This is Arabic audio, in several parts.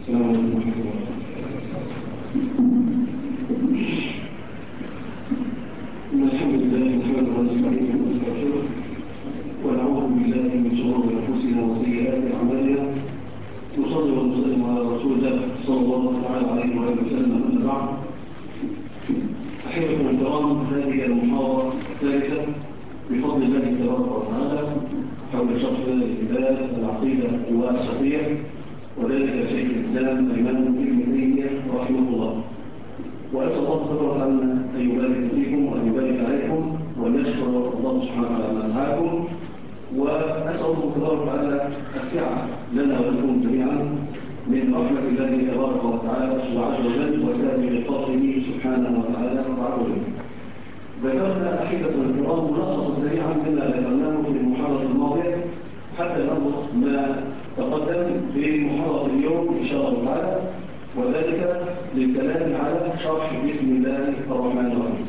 السلام عليكم ورحمة الله. إن الحمد لله نحمده ونستعينه ونستغفره ونعوذ بالله من شرور أنفسنا وسيئات أعمالنا. نصلي ونسلم على رسول الله صلى الله تعالى عليه وآله وسلم. أما بعد، أحبتنا الكرام، هذه المحاضرة الثالثة بفضل الله تبارك وتعالى حول شرح كتاب العقيدة الواسطية، وذلك شيخ الإسلام الإمام ابن تيمية رحمه الله. وأسأل الله تبارك أن يبارك فيكم وأن يبارك عليكم وأن يشكر الله سبحانه وتعالى ما أسعاكم، وأسأل الله تبارك وتعالى السعة لنا ولكم جميعا من رحمة الله تبارك وتعالى وعز وجل وسابق فضله سبحانه وتعالى وعز وجل. ذكرنا أحبتنا الكرام ملخصا سريعا مما ذكرناه في المحاضرة الماضية حتى نربط ما تقدم بمحاضرة اليوم إن شاء الله تعالى، وذلك للكلام على شرح بسم الله الرحمن الرحيم.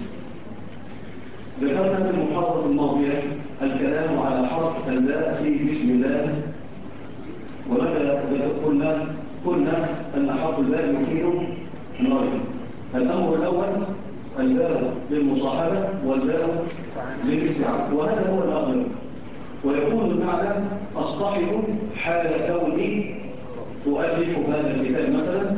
ذكرنا في المحاضرة الماضية الكلام على حرف الباء في بسم الله، وماذا قلنا أن حرف الباء يفيد النظر. الأمر الأول الباء للمصاحبة والباء للاستعانة، وهذا هو الأغلب. ويكون المعنى أصطحب حال كوني أؤلف هذا الكتاب مثلا،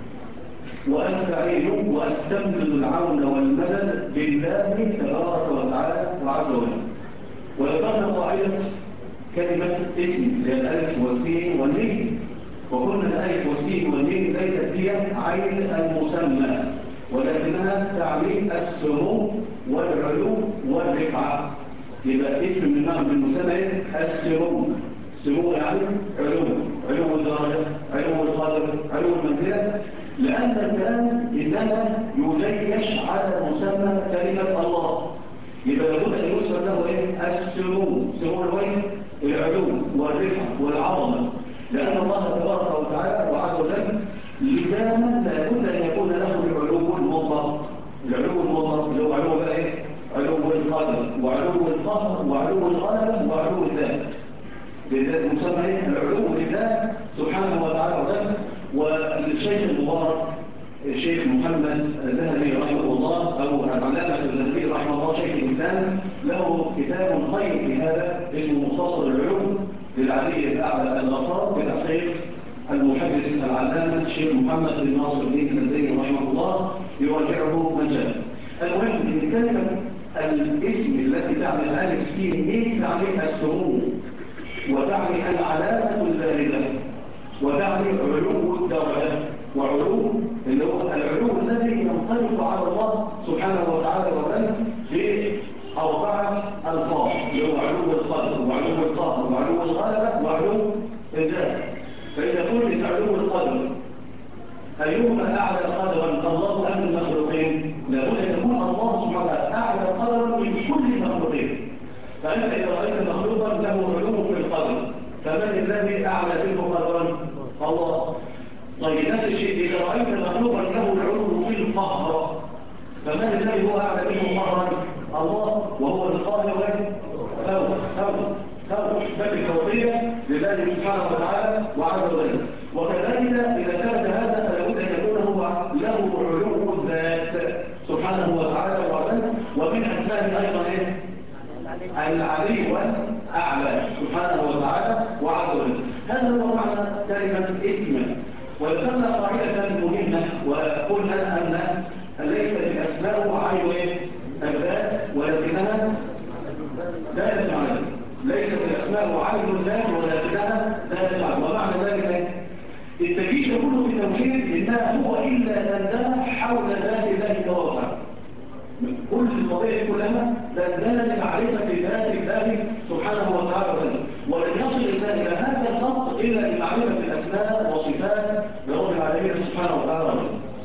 وأستعين وأستمد العون والمدد لله تبارك وتعالى وعز وجل. وذكرنا قاعدة كلمة اسم للألف والسين والميم، وقلنا الألف والسين والميم ليست هي عين المسمى، ولكنها تعني السمو والعلو والرفعة. يبقى اسم من معنى المسمى السمو، السمو يعني علو الدرجة، علو القدر، علو المنزلة، لأن الكلام إنما يجيش على مسمى كلمة الله. يبقى لابد أن يسمى له السمو، سمو الوجه، العلو والرفعة والعظمة، لأن الله تبارك وتعالى وعز وجل لسانا لابد أن يكون له العلو المطلق. العلو المطلق اللي هو علو بقى علو القدر وعلو القهر وعلو الغلبة وعلو الذات. لذلك مسمى العلو لله سبحانه وتعالى وجل. والشيخ المبارك الشيخ محمد الذهبي رحمه الله، أو العلامة الذهبي رحمه الله شيخ الإسلام، له كتاب قيم في هذا اسمه مختصر العلوم للعلي الأعلى الغفار بتحقيق المحدث العلامة الشيخ محمد بن ناصر الدين الألباني رحمه الله، يراجعه من شاء. المهم ان كلمة الاسم التي تعني الالف سين تعني السمو، وتعني العلامة البارزة، وتعني علو الدرجة، وعلو اللي هو العلو الذي ينطلق على الله سبحانه وتعالى وجل في 4 ألفاظ، اللي هو علو القدر وعلو القهر وعلو الغلبة وعلو الذات. فإذا قلت علو القدر أيهما أعلى قدرا، الله أم المخلوقين؟ لابد أن يكون الله سبحانه وتعالى أعلى قدرا من كل المخلوقين. فأنت إذا رأيت مخلوقا له علو في القدر، فمن الذي أعلى منه قدرا؟ الله. طيب نفس الشيء إذا رأيت مخلوقا له العلو في القهر، فمن الذي هو أعلى منه قهرا؟ الله، وهو القاهر فوق إثبات الفوقية لله سبحانه وتعالى وعز وجل. وكذلك إذا كان هذا فلابد أن يكون هو له علو الذات سبحانه وتعالى وعز، ومن أسمائه أيضا العلي والأعلى سبحانه وتعالى وعز وجل. هذا هو معنى كلمة اسم. وذكرنا قاعدة مهمة وقلنا أن ليس الأسماء عين الذات ولكنها دالت عليه. ليست الأسماء عين الذات ولكنها دالت عليه. ومعنى ذلك التجيش كله في التوحيد إنها هو إلا دندنة حول ذات الله تبارك. كل القضية كلها دندنة لمعرفة ذات الله سبحانه وتعالى، ولن يصل الإنسان إلى هذا الخط إلا بمعرفة الأسماء وصفات لرب العالمين سبحانه وتعالى.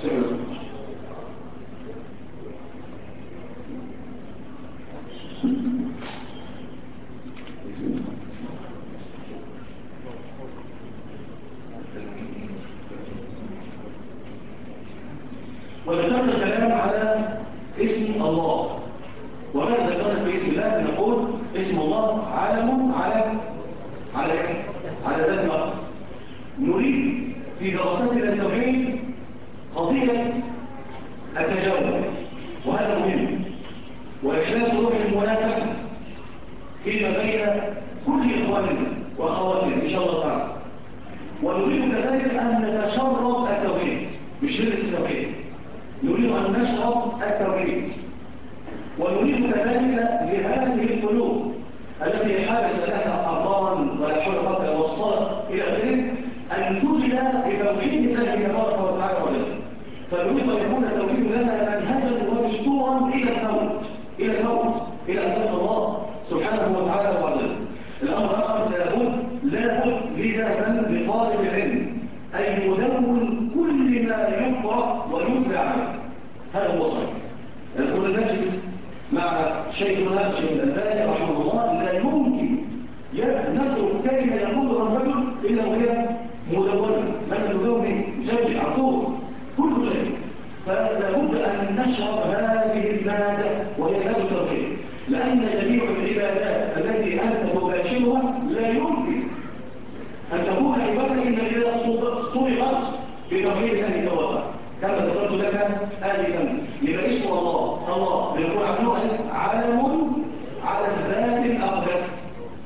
وذكرنا الكلام على اسم الله. وماذا ذكرنا في اسم الله؟ نقول اسم الله علم على ذات الله. نريد في دراستنا التوحيد قضية التجاوب، وهذا مهم، وإحداث روح المنافسة فيما بين كل إخواننا وأخواتنا إن شاء الله تعالى. ونريد كذلك أن نتشرب التوحيد، مش ندرس التوحيد، نريد أن نشرب التوحيد. ونريد كذلك لهذه القلوب التي حدث لها أمرا ولا حول ولا قوة وصلت إلى ذلك أن تجلى بتوحيد الله تبارك وتعالى ولله. فنريد أن يكون التوحيد لنا منهجا ودستورا إلى الموت، إلى الموت، إلى أن نلقى الله سبحانه وتعالى وعلا. الأمر الآخر لابد لذا لطالب العلم أن يدون كل ما يقرأ ويتلى عليه. هذا هو صحيح. نقول نجلس مع شيخنا شيخ الألباني رحمه الله، لا يمكن نترك كلمة يقولها الرجل إلا وهي مدونة، من تدون مسجل عطور كل شيء. فلا بد أن نشرب هذه المادة وهي مادة التوحيد، لأن جميع العبادات التي أنت تباشرها لا يمكن أن تكون عبادة إلا إذا صرفت بتوحيد الله توحيد. كما ذكرت لك آلفا، يبقى اسم الله بنقول عنه عالم على الذات الأقدس،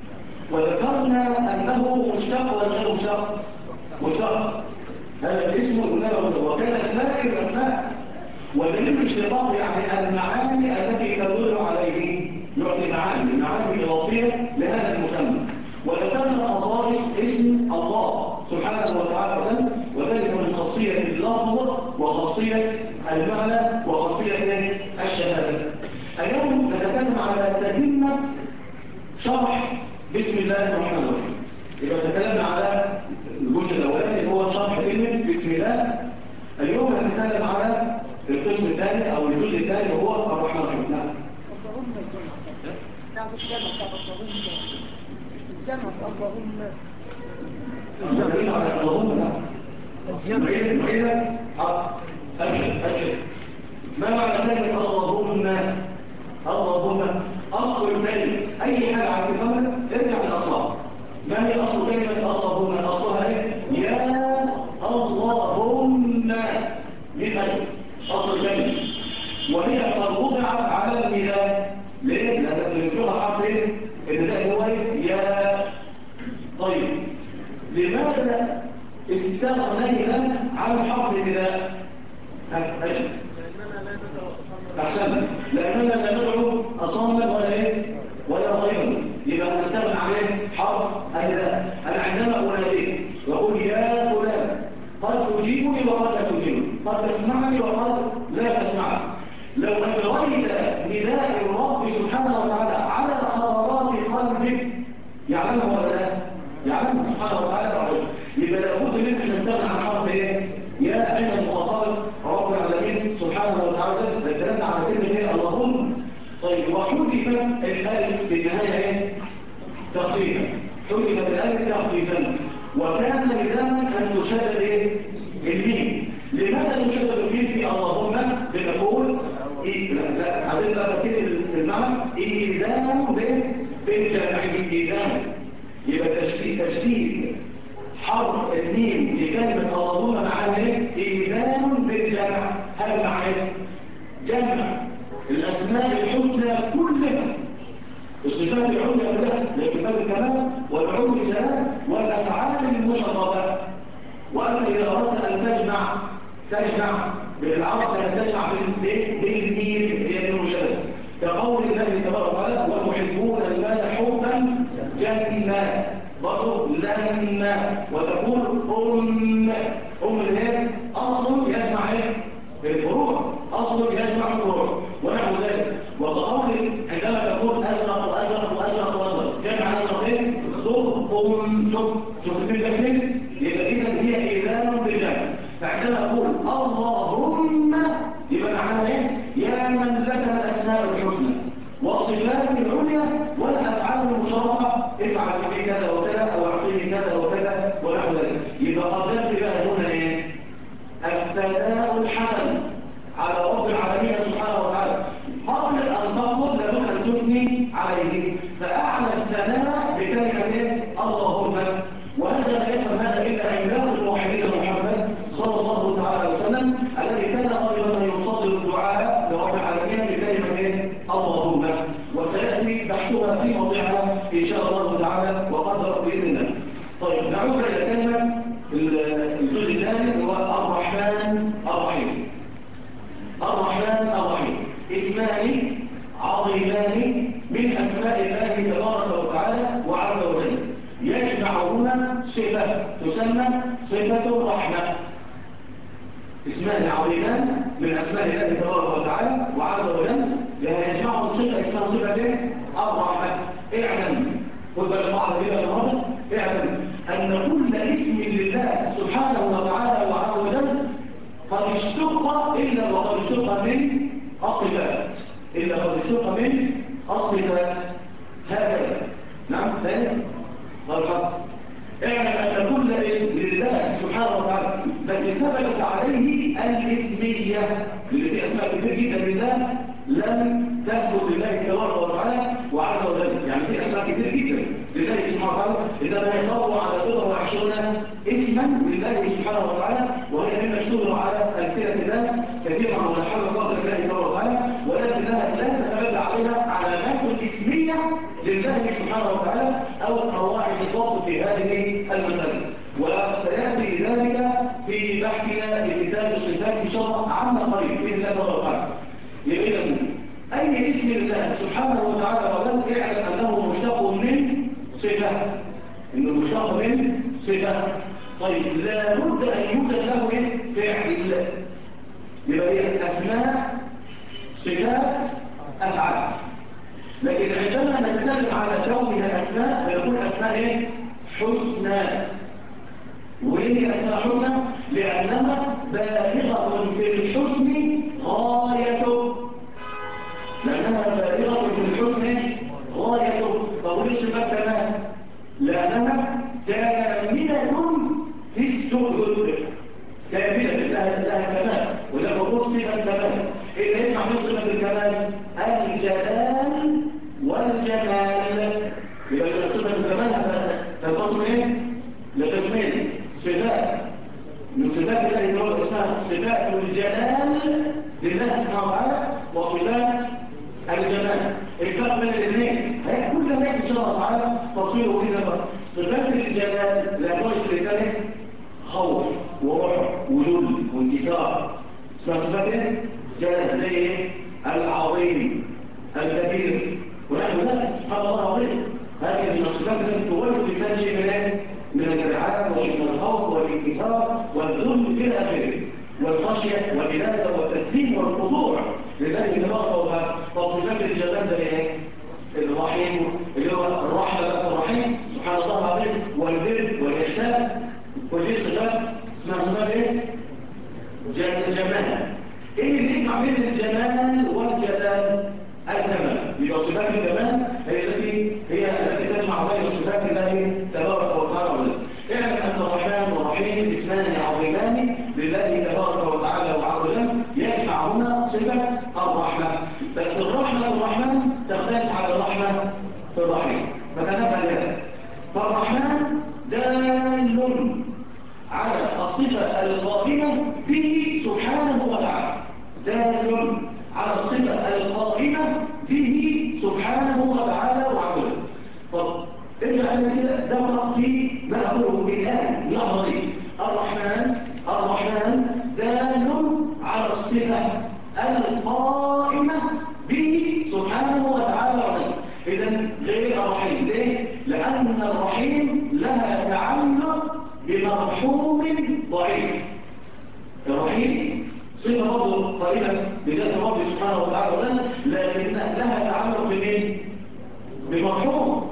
وذكرنا أنه مشتق ولا غير مشتق. هذا الاسم وكان سائر الأسماء، ودليل الاشتقاق يعني المعاني التي تدل عليه، يعطي معاني إضافية لهذا المسمى. وذكرنا خصائص اسم الله سبحانه وتعالى، وذلك من خاصية اللفظ وخاصية المعنى وخاصية الشهادة. اليوم نتكلم على تتمة شرح بسم الله الرحمن الرحيم. إذا تكلمنا على الجزء الأولاني اللي هو شرح كلمة بسم الله، اليوم نتكلم على القسم الثاني أو الجزء الثاني وهو الرحمن الرحيم. أبشر. ما معنى كلمة اللهم؟ أصل الكلمة أي حاجة عن الكلمة ارجع للأصل. ما هي أصل كلمة اللهم؟ أصلها إيه؟ يا اللهم بالألف أصل الكلمة، وهي قد وضعت على الميزان. ليه؟ لأنك تنسبها حرف إيه؟ النداء هو يا. طيب لماذا استغنينا عن حرف النداء؟ أحسن، لأننا لا ندعو أصلا ولا إيه ولا غيره، يبقى نستغنى عليه حرف النداء. أنا عندما أناديك وأقول يا فلان، قد تجيبني وقد لا تجيبني، قد تسمعني وقد لا تسمعني. لو أجريت نداء الرب سبحانه وتعالى على خطرات قلبك يعلمه ولا لا؟ يعلمه سبحانه وتعالى. يبقى لابد ان احنا نستغنى عن حرف ايه؟ يا عند المخاطبه رب العالمين سبحانه وتعالى. اتكلمنا على كلمه ايه؟ اللهم. طيب وحذفت الالف في النهايه ايه؟ تخفيفا. حذفت الالف تخفيفا، وكان لزاما ان تشدد ايه؟ الميم. لماذا نشدد الميم في اللهم؟ بنقول لا عايزين بقى تركيز المعنى ايذان بالجمع. ايذان يبقى تشديد حرف الميم في كلمة اللهم معناها ايه؟ إيذان بالجمع. هذا معناه جمع الأسماء الحسنى كلها، الصفات العليا كلها، صفات الكمال والعلو الجلال والأفعال المشرفة. وأنت إذا أردت أن تجمع بالعرض أن تجمع بالميم هي المشرفة، كقول الله تبارك وتعالى ويحبون المال حبا جما، برضو لما، وتقول اللي هي أصل يجمع الفروع، أصل يجمع الفروع ونحو ذلك. وقول عندما تقول أزرق جمع أزرق ايه؟ شوف من ذلك يبقى إذا هي إيذان بالجمع. فعندما أقول اللهم يبقى معناها ايه؟ يا من لك الأسماء الحسنى والصفات العليا والأفعال المشرفة، افعل في كذا وكذا أو أعطيني كذا وكذا ونحو ذلك. يبقى قدمت بقى هنا ايه؟ الثناء الحسن على رب العالمين سبحانه وتعالى. قبل أن تقول لابد أن تثني عليه، فأعلى الثناء بكلمة اللهم. وهذا لا يفهم هذا إلا عباد الموحدين محمد الجزء الثاني هو الرحمن الرحيم. الرحمن الرحيم اسمان عظيمان من أسماء الله تبارك وتعالى وعز وجل، يجمعهما صفة تسمى صفة الرحمة. اسمان عظيمان من أسماء الله تبارك وتعالى وعز وجل يجمعهم صفة اسمها صفة الرحمة. اعلم خذ بالك بعض كده يا مرة، اعلم أن كل اسم لله سبحانه وتعالى وعز وجل قد اشتق إلا وقد اشتق من الصفات، إلا قد اشتق من الصفات. هكذا. نعم ثاني الحق. اعلم أن كل اسم لله سبحانه وتعالى بس ثبتت عليه الاسمية، اللي في أسماء كثير جدا لله لم تثبت لله تبارك وتعالى وعز وجل. يعني في أسماء كثير جدا لله سبحانه وتعالى إنما يقوى على 23 اسما لله سبحانه وتعالى، وهي مما اشتهر على ألسنة الناس كثيرا ولا حول ولا قوة إلا بالله تبارك وتعالى، ولكنها لا تتبدى عليها علامات الاسمية لله سبحانه وتعالى أو قواعد الضبط في هذه المسألة. وسيأتي ذلك في بحثنا لكتاب الصفات إن شاء الله عما قريب بإذن الله تبارك وتعالى. يبقى أي اسم لله سبحانه وتعالى وجل اعلم أنه مشتق من صفة، إنه مشتق من صفة. طيب لا بد أن يوجد له فعل، يبقى هي أسماء صفات أفعال. لكن عندما نتكلم على كونها أسماء فيكون أسماء حسنى. وهي أسماء حسنى لأنها بالغة في الحسن غايته، لأنها بالغة في الحسن غايته. فقول صفات كمان لأنها كاملة في السجود، كاملة لها كمال، ولما نقول صفة كمال إيه اللي يجمع في صفة الكمال؟ الجلال والجمال. يبقى صفة الكمال تنقسم ايه؟ لقسمين: صفات من صفات الله اللي اسمها صفات الجلال لله سبحانه وتعالى، وصفات الجمال. الفرق بين الاثنين كل ذلك ان شاء الله تعالى تصويره كده. صفات الجلال لا توجد في لسانه خوف ورعب وذل وانكسار، اسمها صفات ايه؟ جلال. زي ايه؟ العظيم الكبير ونحن ذلك سبحان الله العظيم. هذه من الصفات التي تولد لسان شيء من الارعاب وشيء من الخوف والانكسار والذل الى اخره، والخشيه والإنابة والتسليم والخضوع لله تبارك وتعالى. فصفات الجلال زي ايه؟ الرحيم اللي هو الرحمه الرحيم سبحان الله العظيم، والبر والاحسان. كل صفات اسمها صفات ايه؟ جمال. ايه اللي يجمع بين الجمال والجلال؟ الكمال. يبقى صفات الكمال هي التي تجمع بين صفات الله تبارك وتعالى. اعلم ان الرحمن والرحيم اسمان عظيمان لله تبارك وتعالى وعز وجل، يجمعهما صفه الرحمه. بس الرحمه في الرحمن تختلف على الرحمه في الرحيم، فتنفع ذلك. فالرحمن دال على الصفه القائمه به سبحانه وتعالى، دال على الصفة القائمة به سبحانه وتعالى وعز وجل. طب ارجع لنا كده دقق في ما أقوله الآن لحظة دي. الرحمن دال على الصفة القائمة به سبحانه وتعالى وعز وجل. إذن غير الرحيم. ليه؟ لأن الرحيم لها تعلق بمرحوم ضعيف. الرحيم صفة برضه قائمة بذات ربي سبحانه وتعالى، لكن لها تعلق بمين؟ بمرحوم.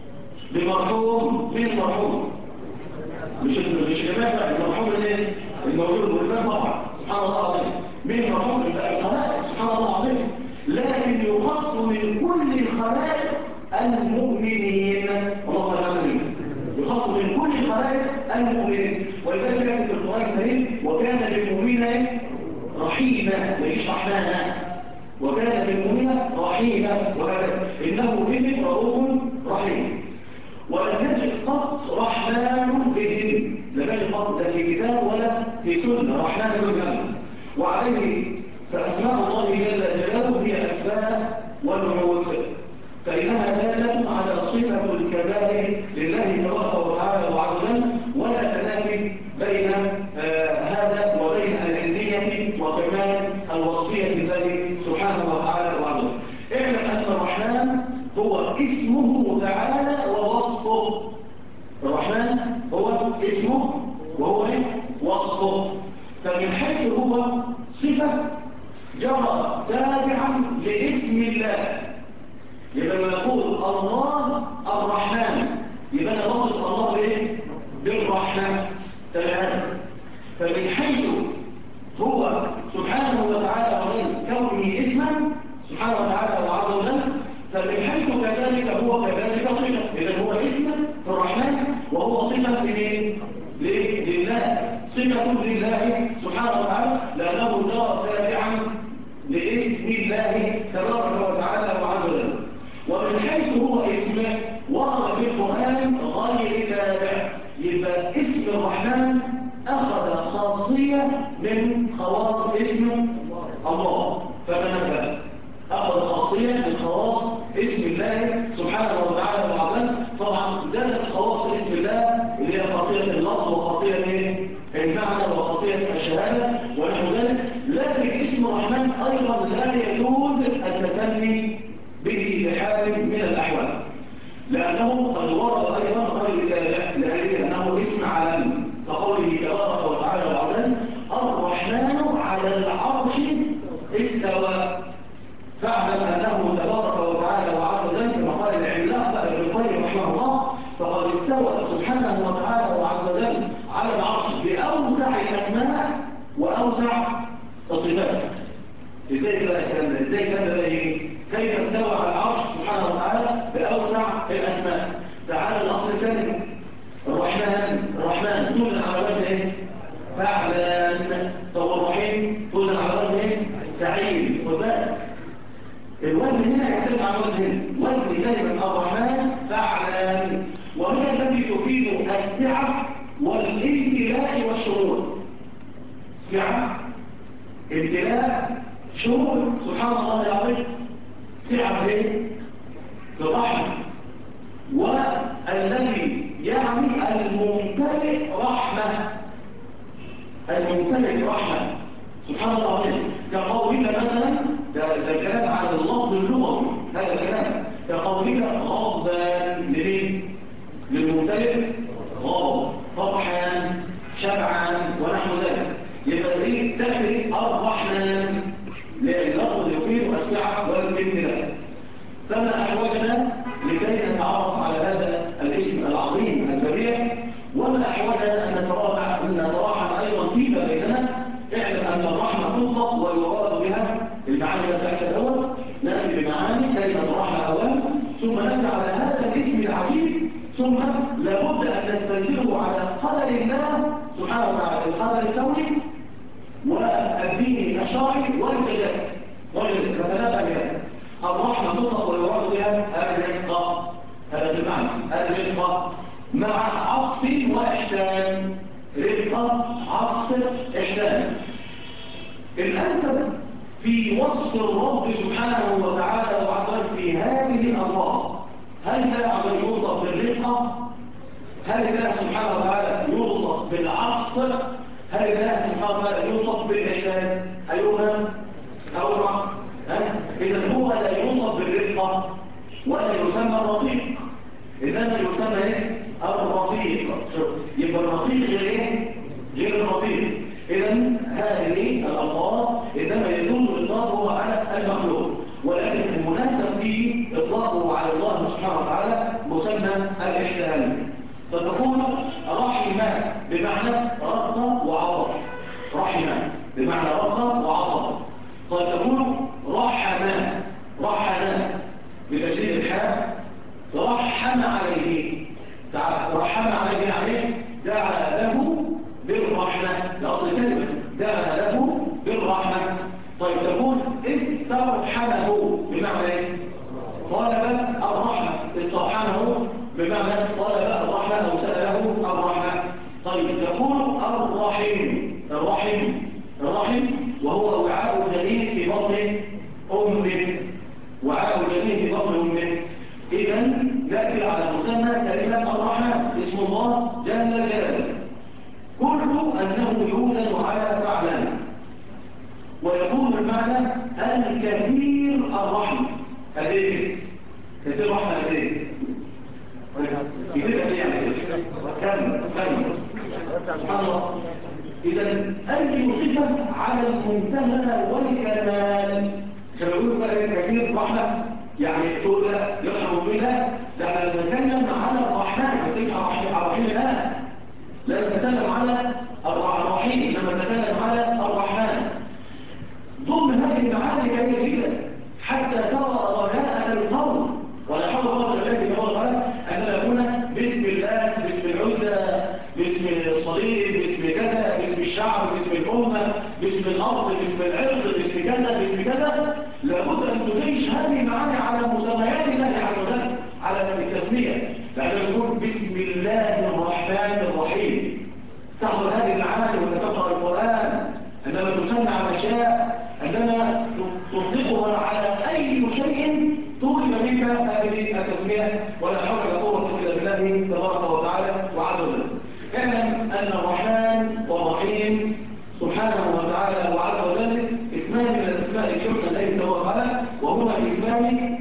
من المرحوم مش الجماعة بقى، المرحوم الموجود والباب طبعا سبحان الله العظيم. من المرحوم الخلائق سبحان الله العظيم، لكن يخص من كل الخلائق المؤمنين. اللهم تعالى يخص من كل الخلائق المؤمنين. ولذلك كانت في القرآن الكريم وكان بالمؤمنين رحيما، ليش رحمانا، وكان بالمؤمنين رحيما، وهذا إنه بهم رؤوف رحيم. ولم نجد قط رحمن بهم، لم نجد قط لا في كتاب ولا في سنة رحمن بهم. وعليه فأسماء الله جل جلاله هي أسماء ونعوت، فإنها دالة على صفة الكبائر لله تبارك وتعالى وعز وجل، ولا تنافي بين وحدانية الله سبحانه وتعالى وعلا. اعلم أن الرحمن هو اسمه تعالى ووصفه. الرحمن هو اسمه وهو وصفه. فمن حيث هو صفة جرى تابعا لاسم الله. يبقى لما نقول الله الرحمن يبقى انا وصف الله بايه؟ بالرحمة. تمام. فمن حيث هو سبحانه وتعالى وغير كونه اسما سبحانه وتعالى وعز وجل، فمن حيث كذلك هو كذلك صفة. إذا هو اسم في الرحمن وهو صفة لله، صفة لله سبحانه وتعالى لأنه جاء تابعا لاسم الله تبارك وتعالى وعز وجل. ومن حيث هو اسم ورد في القرآن غير تابع، يبقى اسم الرحمن أخذ خاصية من خواص اسم الله. فتنبه، أخذ خاصية من خواص اسم الله سبحانه وتعالى وعز. طبعا زادت خواص اسم الله اللي هي خاصية اللفظ وخاصية المعنى وخاصية الشهادة ونحو ذلك. لكن اسم الرحمن أيضا لا يجوز التسمي به بحال من الأحوال، لأنه قد ورد أيضا غير ذلك لأنه اسم عالمي كقوله تبارك وتعالى وعز الرحمن على العرش استوى. فاعلم أنه تبارك وتعالى وعز وجل كما قال العلماء بقى ابن القيم رحمه الله فقد استوى سبحانه وتعالى وعز وجل على العرش بأوسع الأسماء وأوسع الصفات. ازاي بقى الكلام ده؟ ازاي كان ده يجي؟ كيف استوى على العرش سبحانه وتعالى بأوسع الأسماء؟ تعالى الأصل الثاني الرحمن توزن على وجه ايه؟ فعلان. طب الرحيم توزن على وجه ايه؟ فعيل. وذلك الوزن هنا يعتمد على وزن كلمة الرحمن فعلان، وهي التي تفيد السعة والامتلاء والشمول. سعة، امتلاء، شمول. سبحان الله العظيم. سعة ايه؟ في الرحمة. والذي يعني الممتلئ رحمة، الممتلئ رحمة سبحان الله العظيم. كقولك مثلا ده كلام على اللفظ اللغوي، هذا كلام كقولك غضبان لمين؟ للممتلئ غضب، فرحان، شبعان ونحو ذلك. يبقى دي تأتي الرحمن لللفظ يفيد السعة والامتلاء. فما أحوجنا لكي نتعرف على هذا الاسم العظيم البديع، وما أحوجنا أن نتراحم أيضا فيما بيننا. اعلم أن الرحمة تطلق ويراد بها المعاني بتاعتها الأول. نأتي بمعاني كلمة الرحمة أولا، ثم نأتي على هذا الاسم العجيب، ثم لابد أن نستنزله على قدر الله سبحانه وتعالى، القدر الكوني والدين الشرعي والجزاء. فتنبه بهذا. الرحمة تطلق ويراد بها الرقة، هذا المعنى الرقة مع عطف وإحسان. رقة، عطف، إحسان. الأنسب في وصف الرب سبحانه وتعالى وعلا في هذه الألفاظ، هل ده يوصف بالرقة؟ هل ده سبحانه وتعالى يوصف بالعطف؟ هل ده سبحانه وتعالى يوصف بالإحسان؟ أيهما أو العطف؟ إذا هو لا يوصف بالرقة ولا يسمى الرقيق، إنما يسمى إيه؟ الرفيق. يبقى الرفيق غير إيه؟ غير الرفيق. إذا هذه الألفاظ إنما يدل إطلاقه على المخلوق، ولكن المناسب فيه إطلاقه على الله سبحانه وتعالى مسمى الإحسان. فتقول رحمة بمعنى رقة وعطف. رحمة بمعنى رقة وعطف. طيب تقول رحمة بتشديد الحاء. رحم عليه. رحم عليه يعني دعا له بالرحمة، لأصل كلمة دعا له بالرحمة. طيب تقول استرحمه بمعنى ايه؟ طلب الرحمة. استرحمه بمعنى طلب الرحمة أو سأله الرحمة. طيب تقول الرحم وهو وعاء الجنين في بطن أمه. وعاء الجنين في بطن أمه. إذا نأتي على مسمى كلمة الرحمن، اسم الله جل جلاله. كل أنه يوزن على فعلان، ويكون المعنى الكثير الرحمة. هذه كثير الرحمة هذه كثير يعني سلم سبحان الله. إذا أي صفة على المنتهى والكمال. فبيقولوا بقى كثير الرحمة يعني تقول لا يرحم بالله، ده احنا نتكلم على الرحمن، ما نتكلم على الرحيم الآن، لا نتكلم على الرحيم، لما نتكلم على الرحمن. ضمن هذه المعاني كثيرة جدا حتى ترى رجاء القول، ولا حول ولا قوة إلا بالله أن نكون باسم الله، باسم العزة، باسم الصليب، باسم كذا، باسم الشعب، باسم الأمة، باسم الأرض، باسم العرض، باسم كذا، باسم كذا. لابد أن تدرج هذه المعاني على مسميات الله عز وجل، على التسمية، لأننا نقول بسم الله الرحمن الرحيم. استحضر هذه المعاني وأنت تقرأ القرآن، عندما تسمى على أشياء، عندما تطلقها على أي شيء طول منك هذه التسمية، ولا حول ولا قوة إلا بالله تبارك وتعالى وعز وجل. اعلم أن الرحمن والرحيم سبحانه وتعالى وعز وجل اسمان من الأسماء الحسنى التي توقعها، وهما اسمان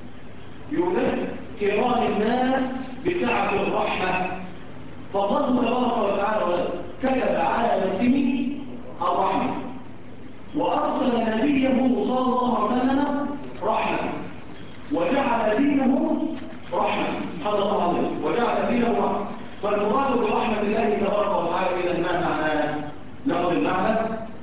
يذكران الناس بسعة الرحمة. فالله تبارك وتعالى كتب على نفسه الرحمة، وأرسل نبيه صلى الله عليه وسلم رحمة، وجعل دينه رحمة. سبحان الله العظيم، وجعل دينه رحمة. فالمراد برحمة الله تبارك وتعالى إذا ما معناه؟ ناخذ المعنى.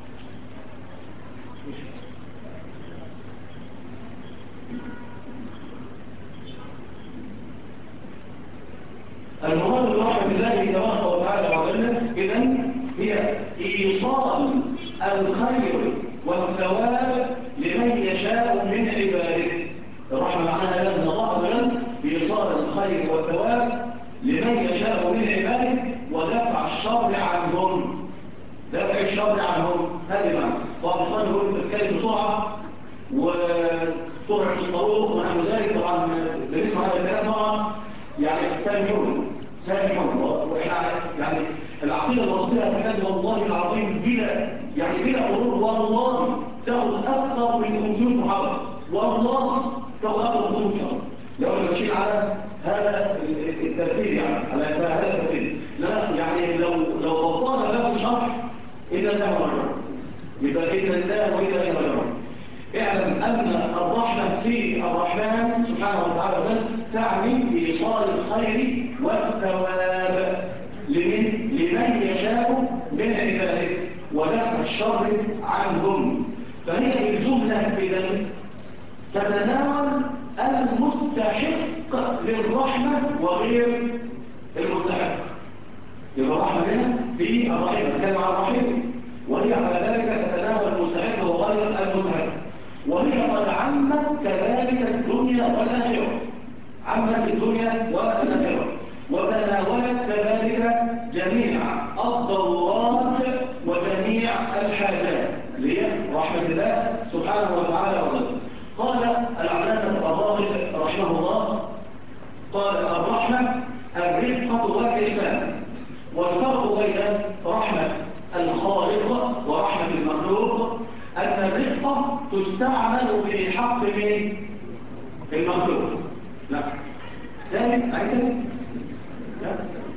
المراد برحمة الله تبارك وتعالى وعظمه إذن هي إيصال الخير والثواب لمن يشاء من عباده. الرحمة معناها لازم الله عز وجل بإيصال الخير والثواب لمن يشاء من عباده، ودفع الشر عنهم. دفع الشر عنهم هذه معنى. بعض الإخوان يقول تتكلم بسرعة وسرعة الصاروخ ونحو ذلك. طبعا بنسمع هذا الكلام طبعا يعني سامحون، واحنا يعني العقيده الوسطيه تحتاج والله العظيم بلا غرور، والله تاخذ اكثر من 500 محاضره، والله تاخذ اكثر من 500 محاضره لو ماشيين على هذا الترتيب، يعني على هذا الترتيب. لا يعني لو بطلنا له شرح الا الله رجل، يبقى الا الله واذا الى رجل. اعلم أن الرحمة في الرحمن سبحانه وتعالى تعني إيصال الخير والثواب لمن يشاء من عباده، ودفع الشر عنهم. فهي بالجملة إذن تتناول المستحق للرحمة وغير المستحق. يبقى الرحمة هنا في الرحمة نتكلم عن الرحمة، وهي على ذلك تتناول المستحق وغير المستحق. وهي قد عمت كذلك الدنيا والآخرة، عمت الدنيا والآخرة، وتناولت كذلك جميع الضرورات وجميع الحاجات اللي هي رحمة الله سبحانه وتعالى وظله. قال العلامة الراغب رحمه الله، قال الرحمة الرفقة والإحسان. والفرق بين رحمة الخالق ورحمة المخلوق أن الرفقة تستعمل في حق من المخلوق. لا ثاني أيضا لا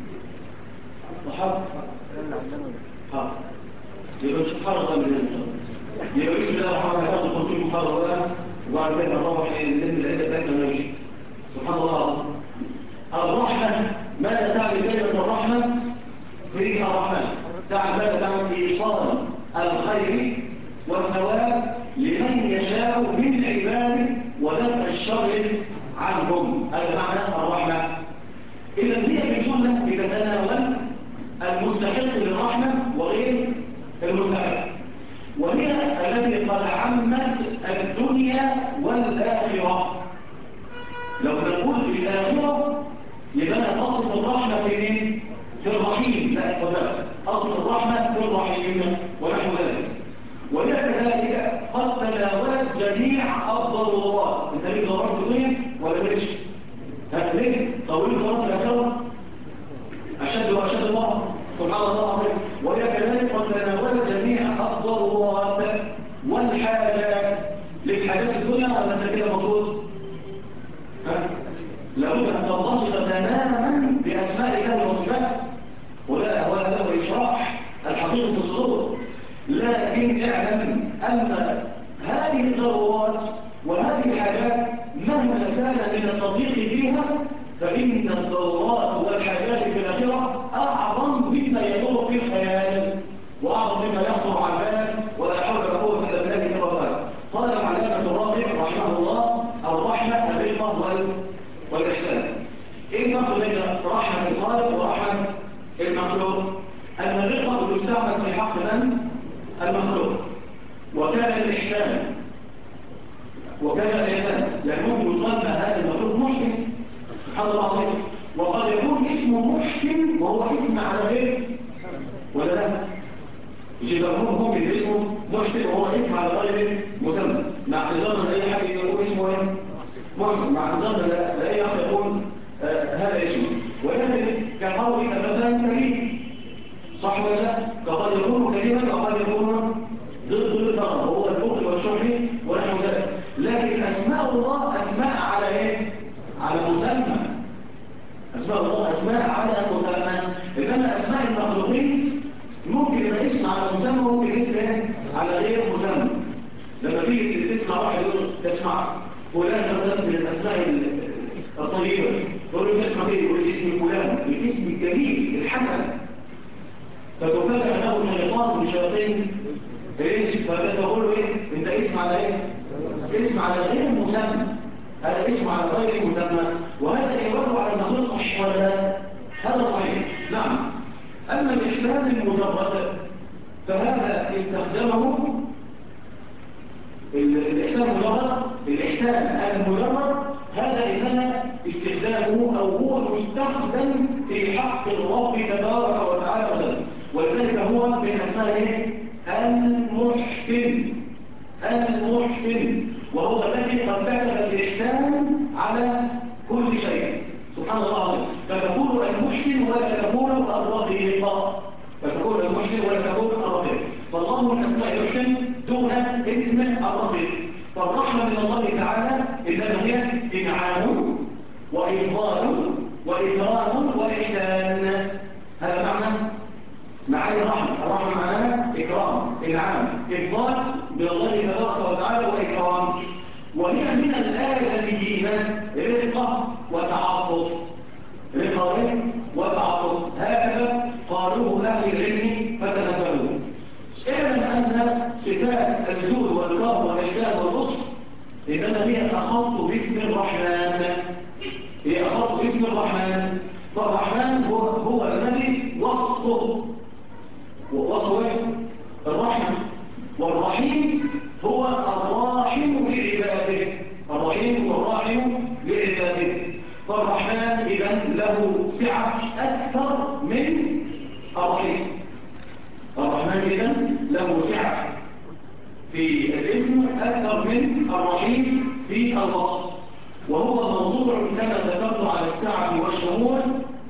وحق حق يبقى مش حرقة من الانتظار، يبقى بسم الله الرحمن الرحيم هتاخد 500 محاضرة بقى، وبعد كده نروح نلم العدة بتاعتنا ونمشي. سبحان الله العظيم. الرحمة ماذا تعني كلمة الرحمة؟ في الرحمن تعني ماذا تعني؟ إيصال الخير والثواب لمن يشاء من عباده ودفع الشر عنهم. هذا معنى الرحمة. إذا هي بالجملة بتتناول المستحق للرحمة وغير المستحق، وهي التي قد عمت الدنيا والآخرة. لو نقول في الآخرة يبقى أصل الرحمة في مين؟ في الرحيم. لا ولا أصل الرحمة في الرحيم ونحو ذلك. وهي كذلك قد تناولت جميع الضرورات. انت ليه ضرورات في الدنيا ولا ليش؟ ليه؟ طويل ضرورات في الآخرة أشد وأشد الله سبحان الله العظيم. وهي كذلك قد تناولت جميع الضرورات والحاجات حاجات الدنيا ولا انت كده مبسوط؟ لابد ان تنبسط تماما باسماء الله وصفاته، ولا له اشراح الحقيقه في الصدور. لكن اعلم ان هذه الضرورات وهذه الحاجات مهما كان من التطبيق فيها، فان الضرورات والحاجات في الاخره اعظم مما يدور في الخيال واعظم مما يخطر على البال، ولا حول ولا قوه الا بالله العلي. قال العلامه الرافع رحمه الله: الرحمه الرقه والاحسان. ايه الفرق بين رحمه الخالق ورحمه المخلوق؟ ان الرقه تستعمل في حق من؟ المخلوق. وكان الإحسان يعني ممكن يسمى هذا المخلوق محسن، سبحان الله العظيم. وقد يكون اسمه محسن وهو اسم على غير، ولا لا؟ يبقى ممكن اسمه محسن وهو اسم على غير مسمى، مع اعتذار لاي حد يقول اسمه ايه؟ محسن، مع اعتذار لاي اخر يقول هذا اسمه. ولكن كقولك مثلا كريم، صح ولا لا؟ فقد يكون كريما وقد يكون ضد الكرم، وهو البخل والشح ونحو ذلك. لكن اسماء الله اسماء على ايه؟ على مسمى. اسماء الله اسماء على مسمى، انما اسماء المخلوقين ممكن يبقى اسم على مسمى وممكن اسم ايه؟ على غير مسمى. لما تيجي تسمع واحد يقول تسمع فلان مثلا من الاسماء الطيبه، تقول له تسمع ايه؟ يقول اسم فلان، الاسم الجميل الحسن، فتفاجئ انه شيطان من شياطين ايش؟ فتقول له ايه؟ انت اسم على ايه؟ اسم على غير مسمى، هذا اسم على غير مسمى، وهذا يرد على المخلوق، صحيح ولا لا؟ هذا صحيح، نعم. اما الاحسان المجرد فهذا استخدمه الاحسان المجرد هذا انما استخدامه او هو يستخدم في حق الرب تبارك وتعالى، ولذلك هو من اسمائه المحسن، وهو الذي قد كتب الإحسان على كل شيء، سبحان الله العظيم. فتقول المحسن ولا تقول الرقيق، فالله من أسماء المحسن دون اسم الرقيق. فالرحمة من الله تعالى إنما هي إنعام وإفضال وإكرام وإحسان. هذا معنى الرحمة معناها إكرام، إنعام، إفضال من الله تبارك وتعالى وإكرام. وهي من الآدميين رقة وتعاطف، هكذا قالوه أهل العلم فتنبهوا. اعلم أن صفات الجود والكرم والإحسان واللطف إنما هي أخص باسم الرحمن، فالرحمن هو الذي وصفه الرحمة، والرحيم هو الراحم لعباده. فالرحمن إذن له سعة أكثر من في الاسم أكثر من الرحيم في الوصف، وهو موضوع كما ذكرت على السعة والشمول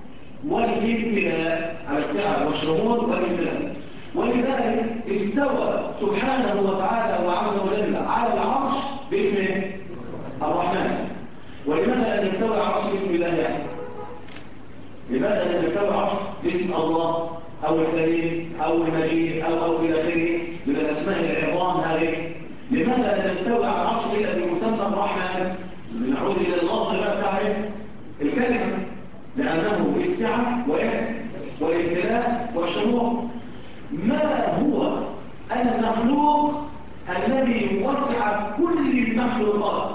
والامتلاء. ولذلك استوى سبحانه وتعالى وعز وجل على العرش باسم الرحمن. ولماذا لم يستوى العرش باسم الله يعني؟ لماذا لم يستوى العرش باسم الله أو الكريم أو المجيد أو إلى آخره من الأسماء العظام هذه؟ لماذا لم يستوى على العرش إلا بمسمى الرحمن؟ نعود إلى اللفظ بقى الكلمة، لأنه السعة والامتلاء والشمول. ما هو المخلوق الذي وسع كل المخلوقات؟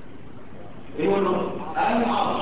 العرش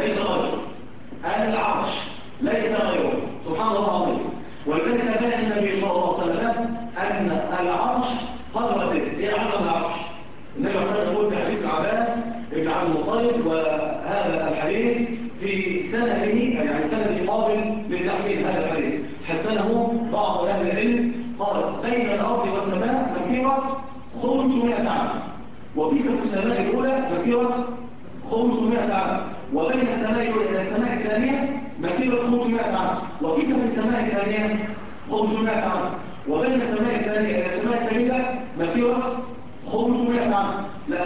ليس غيره، سبحان الله العظيم. ولذلك كان النبي صلى الله عليه وسلم أن العرش قدرته إيه عظم العرش. النبي صلى الله عليه وسلم يقول في حديث عباس ابن عبد المطلب، وهذا الحديث في سنده يعني سند قابل للتحسين. هذا الحديث حسنه بعض أهل العلم، قال بين الأرض والسماء مسيرة 500 عام، وفي السماء الأولى مسيرة 500 عام، وبين السماء الأولى إلى السماء الثانية مسيرة 500 عام، وفي السماء الثانية 500 عام، وبين السماء الثانية إلى السماء الثالثة مسيرة 500 عام. لا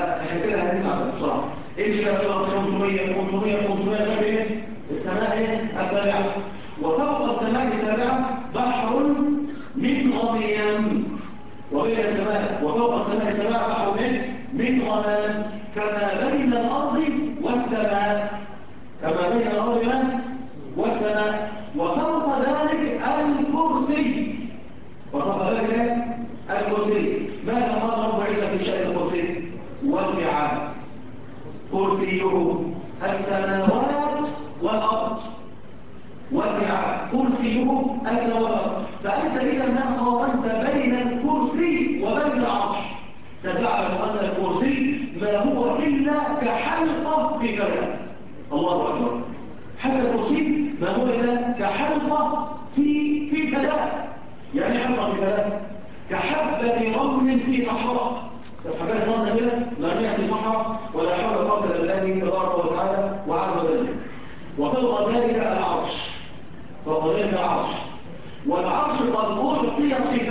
400 500 500 لغايه السماء السابعه. وفوق السماء السابعه بحر من غميم، وبين السماء وفوق السماء السابعه بحر من غمام، كما بين الارض والسماء، كما بين الارض والسماء. وفوق ذلك الكرسي، وفوق ذلك الكرسي. ماذا قال رب عيسى في شأن الكرسي؟ وسع كرسيه السماوات والأرض، وسع كرسيه السماوات والأرض. فأنت إذا ما قارنت بين الكرسي وبين العرش ستعلم أن الكرسي ما هو إلا كحلقة في كلام. الله أكبر. حتى الكرسي ما هو إلا كحلقة في كلام. يعني حلقة في كلام كحبة رمل في صحراء. حبات رمل كده مرمية في صحراء، ولا حول ولا قوة إلا بالله تبارك وتعالى وعز وجل. وفوق ذلك العرش، فوق ذلك العرش. والعرش قد أعطي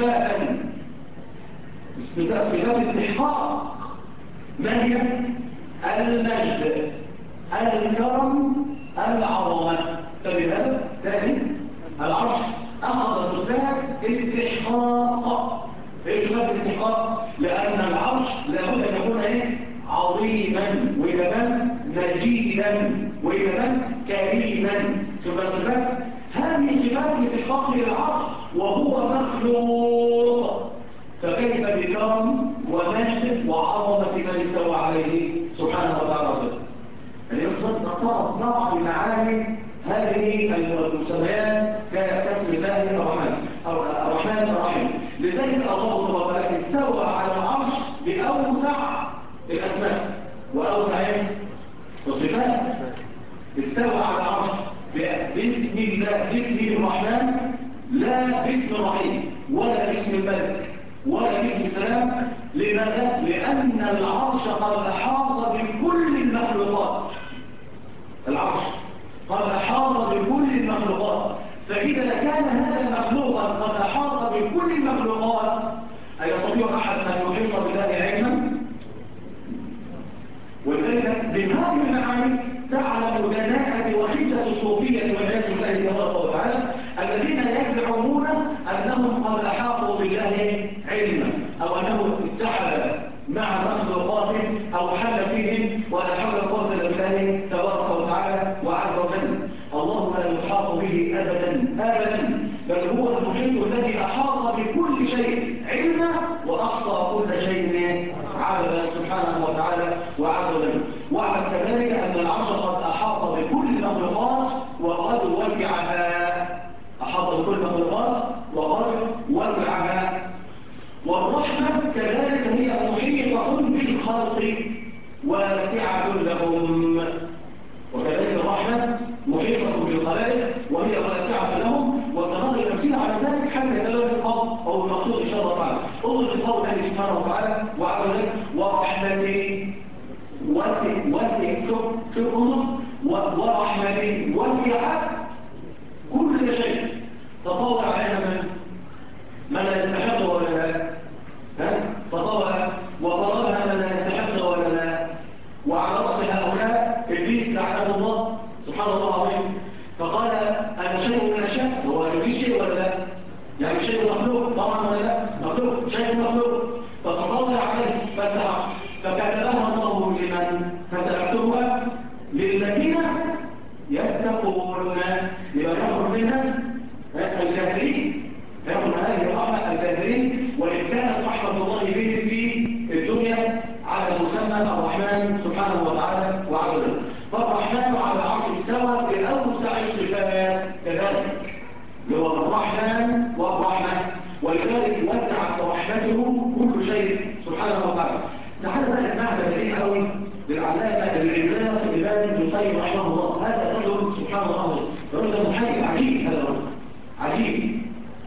صفات استحقاق. ما هي؟ المجد، الكرم، العظمة. فبهذا ثاني العرش أخذ صفات استحقاق. ايش صفات استحقاق؟ لأن العرش لابد أن يكون عظيما، وكمان مجيدا، وكمان كريما. صفات هذه صفات استحقاق للعرش وهو مخلوق، فكيف بكرم ومجد وعظمة من استوى عليه سبحانه وتعالى. يعني نقطة ضع بمعاني هذه المسميات كاسم الله الرحمن الرحيم. لذلك الله سبحانه وتعالى استوى على العرش بأوسع الأسماء وأوسع الصفات. استوى على العرش باسم الله، باسم الرحمن، لا باسم الرحيم، ولا باسم الملك، ولا باسم السلام. لماذا؟ لأن العرش قد أحاط بكل المخلوقات. العرش قد أحاط بكل المخلوقات. فإذا كان هذا مخلوقا قد أحاط بكل المخلوقات، أيستطيع أحد أن يحيط بالله علما؟ ولذلك من هذه المعاني تعلم دناءة وخزة الصوفية والعياذ بالله تبارك وتعالى الذين يزعمون أنهم قد أحاطوا بالله علما، أو أنه اتحد مع مخلوقاته أو حل فيهم، ولا حول ولا قوة إلا بالله تبارك وتعالى وعز وجل. الله لا يحاط به أبدا أبدا، بل هو المحيط الذي أحاط بكل شيء علما وأحصى كل شيء عددا سبحانه وتعالى وعز وجل. واعلم كذلك أن العرش قد أحاط بكل المخلوقات وقد وسعها، أحاط بكل المخلوقات وقد وسعها. والرحمة كذلك هي محيطة بالخلق واسعة لهم، وكذلك الرحمة محيطة بالخلائق وهي واسعة لهم. وسنرى التفسير على ذلك حتى يتبين القول أو المقصود إن شاء الله تعالى. انظر في قول الله سبحانه وتعالى وعز وجل ورحمتي وسع شوف انظر ورحمتي وسعت كل شيء. تطاول علينا من لا يستحق ولا لا، تطاول وطلبها من لا يستحق ولا لا. وعلى رأس هؤلاء إبليس لعنه الله سبحان الله العظيم، فقال أنا شيء من الأشياء. هو إبليس شيء ولا لا؟ يعني شيء مخلوق طبعا ولا لا؟ مخلوق، شيء مخلوق. فتطاول عليه فسحق، فكتبها الله لمن؟ فسأكتبها للذين يتقون. لمن يخرج منها الكافرين، يأخذ هذه الرحمة الكافرين، وإن كانت رحمة الله بهم في الدنيا على مسمى الرحمن سبحانه وتعالى وعز وجل. فالرحمن على العرش استوى بأوسع الصفات كذلك، هو الرحمن والرحمة، ولذلك وسعت رحمته كل شيء سبحانه وتعالى. تعالى بقى المعنى بديع قوي للعلامة العلامة الإمام ابن القيم رحمه الله. هذا الرجل سبحان الله، الرجل ده محيي عجيب، هذا الرجل عجيب.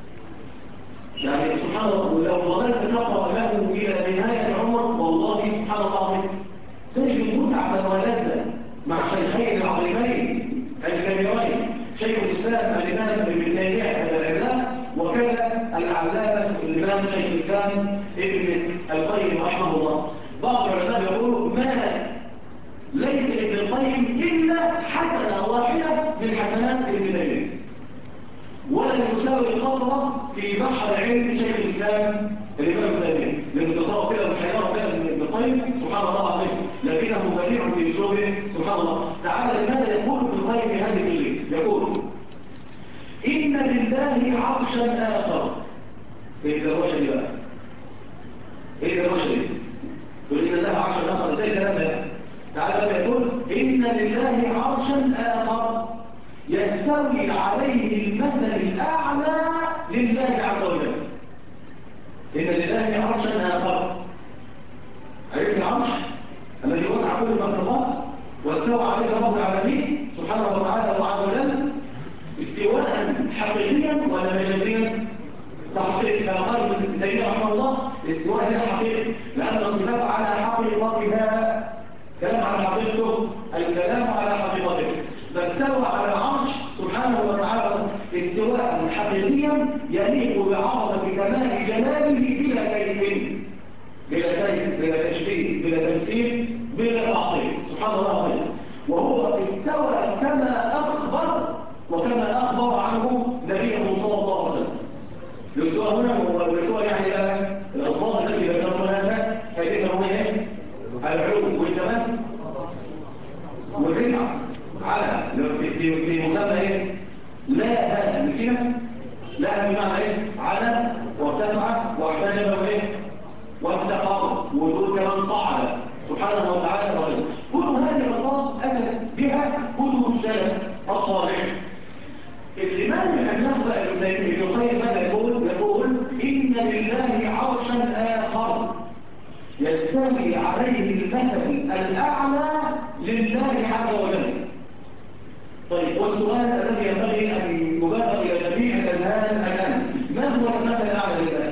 يعني سبحان الله لو ظللت تقرأ له إلى نهاية العمر والله سبحان الله تجد متعة ولذة مع الشيخين العظيمين الكبيرين، شيخ الإسلام الإمام ابن تيمية هذا العلام، وكذا العلامة الإمام شيخ الإسلام ابن القيم رحمه الله. بعض العلماء يقولوا ما ليس ابن القيم حسنة واحدة من حسنات ابن تيمية، ولا يساوي قطرة في بحر علم شيخ الإسلام الإمام ابن تيمية، لأنه تصرف كده بالحيارة كده من ابن القيم سبحان الله العظيم، لكنه بديع في أسلوبه سبحان الله. تعالى لماذا يقول ابن القيم في هذه الليلة؟ يقول إن لله عرشا آخر. إيه ده الرشا دي بقى؟ إيه ده الرشا دي؟ يقول إن الله عرشا آخر، إزاي الكلام ده؟ تعالى بقى يقول إن لله عرشا آخر يستوي عليه المثل الأعلى لله عز وجل. إن لله عرشا آخر، عرفت العرش الذي وسع كل المخلوقات واستوى عليه رب العالمين سبحانه وتعالى وعز وجل استواء حقيقيا ولا مجازيا؟ صحيح. كما قال ابن تيمية رحمه الله استواء هي حقيقي، لأن الصفات على حقيقتها، كلام على حقيقته، الكلام على حقيقته، فاستوى على العرش سبحانه وتعالى استواء حقيقيا يليق بعظمة كمال جلاله بلا كيف، بلا كيف، بلا تشبيه، بلا تمثيل، بلا تعطيل سبحان الله العظيم. وهو استوى كما أخبر وكما أخبر عنه نبيه صلى الله عليه وسلم. الاستواء هنا والاستواء يعني الألفاظ التي ذكرتها هناك كيف هو ايه؟ العلو والكمال والرفعة على في مسمى ايه؟ لا هذا نسينا؟ لا بمعنى ايه؟ على وارتفع واحتجب وايه؟ واستقر ودول كمان صعد سبحانه وتعالى رجل. كل هذه الألفاظ أتت بها كتب السلف الصالح. الإمام الحناف بقى ابن القيم ماذا يقول؟ يقول إن لله عرشا آخر يستوي عليه المثل الأعلى لله عز وجل. طيب، والسؤال الذي ينبغي أن يبادر إلى جميع الأذهان الآن، ما هو المثل الأعلى لله؟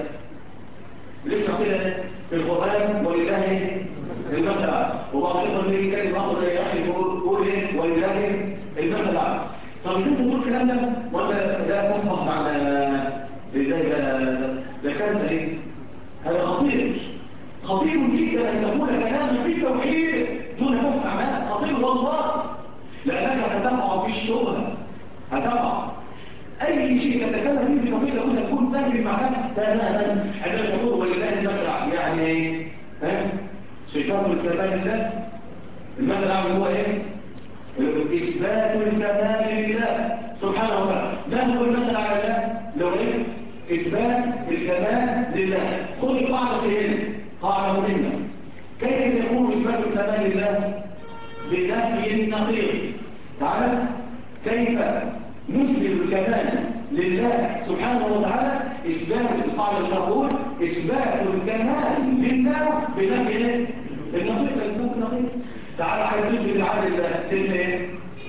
لسه كده في القرآن ولله المثل الأعلى، وبعض الإخوة اللي كان يأخذ يا أخي يقول إيه؟ ولله المثل الأعلى. طب شوف تقول الكلام ده وأنت لا تفهم معنى إزاي ده كارثة إيه؟ هذا خطير، خطير جدا أن تقول كلاما في التوحيد دون فهم أعمال، خطير والله، لأنك ستقع في الشبهة، هتقع أي شيء تتكلم فيه بالتوحيد لابد أن تكون فاهم معناه تماما. عندما تقول ولله المثل يعني إيه؟ صفات الكمال لله، المثل الأعلى هو إيه؟ إثبات الكمال لله سبحانه وتعالى. ما هو المثل على الله؟ لو إيه؟ إثبات الكمال لله. خذ القاعدة في هنا، قاعدة مهمة. كيف يكون إثبات الكمال لله؟ بنفي النقيض. تعالى كيف نثبت الكمال لله سبحانه وتعالى؟ إثبات القاعدة تقول إثبات الكمال لله بنفي النقيض. إثبات النقيض. تعالى عايز تثبت العدل لله، تثبت إيه؟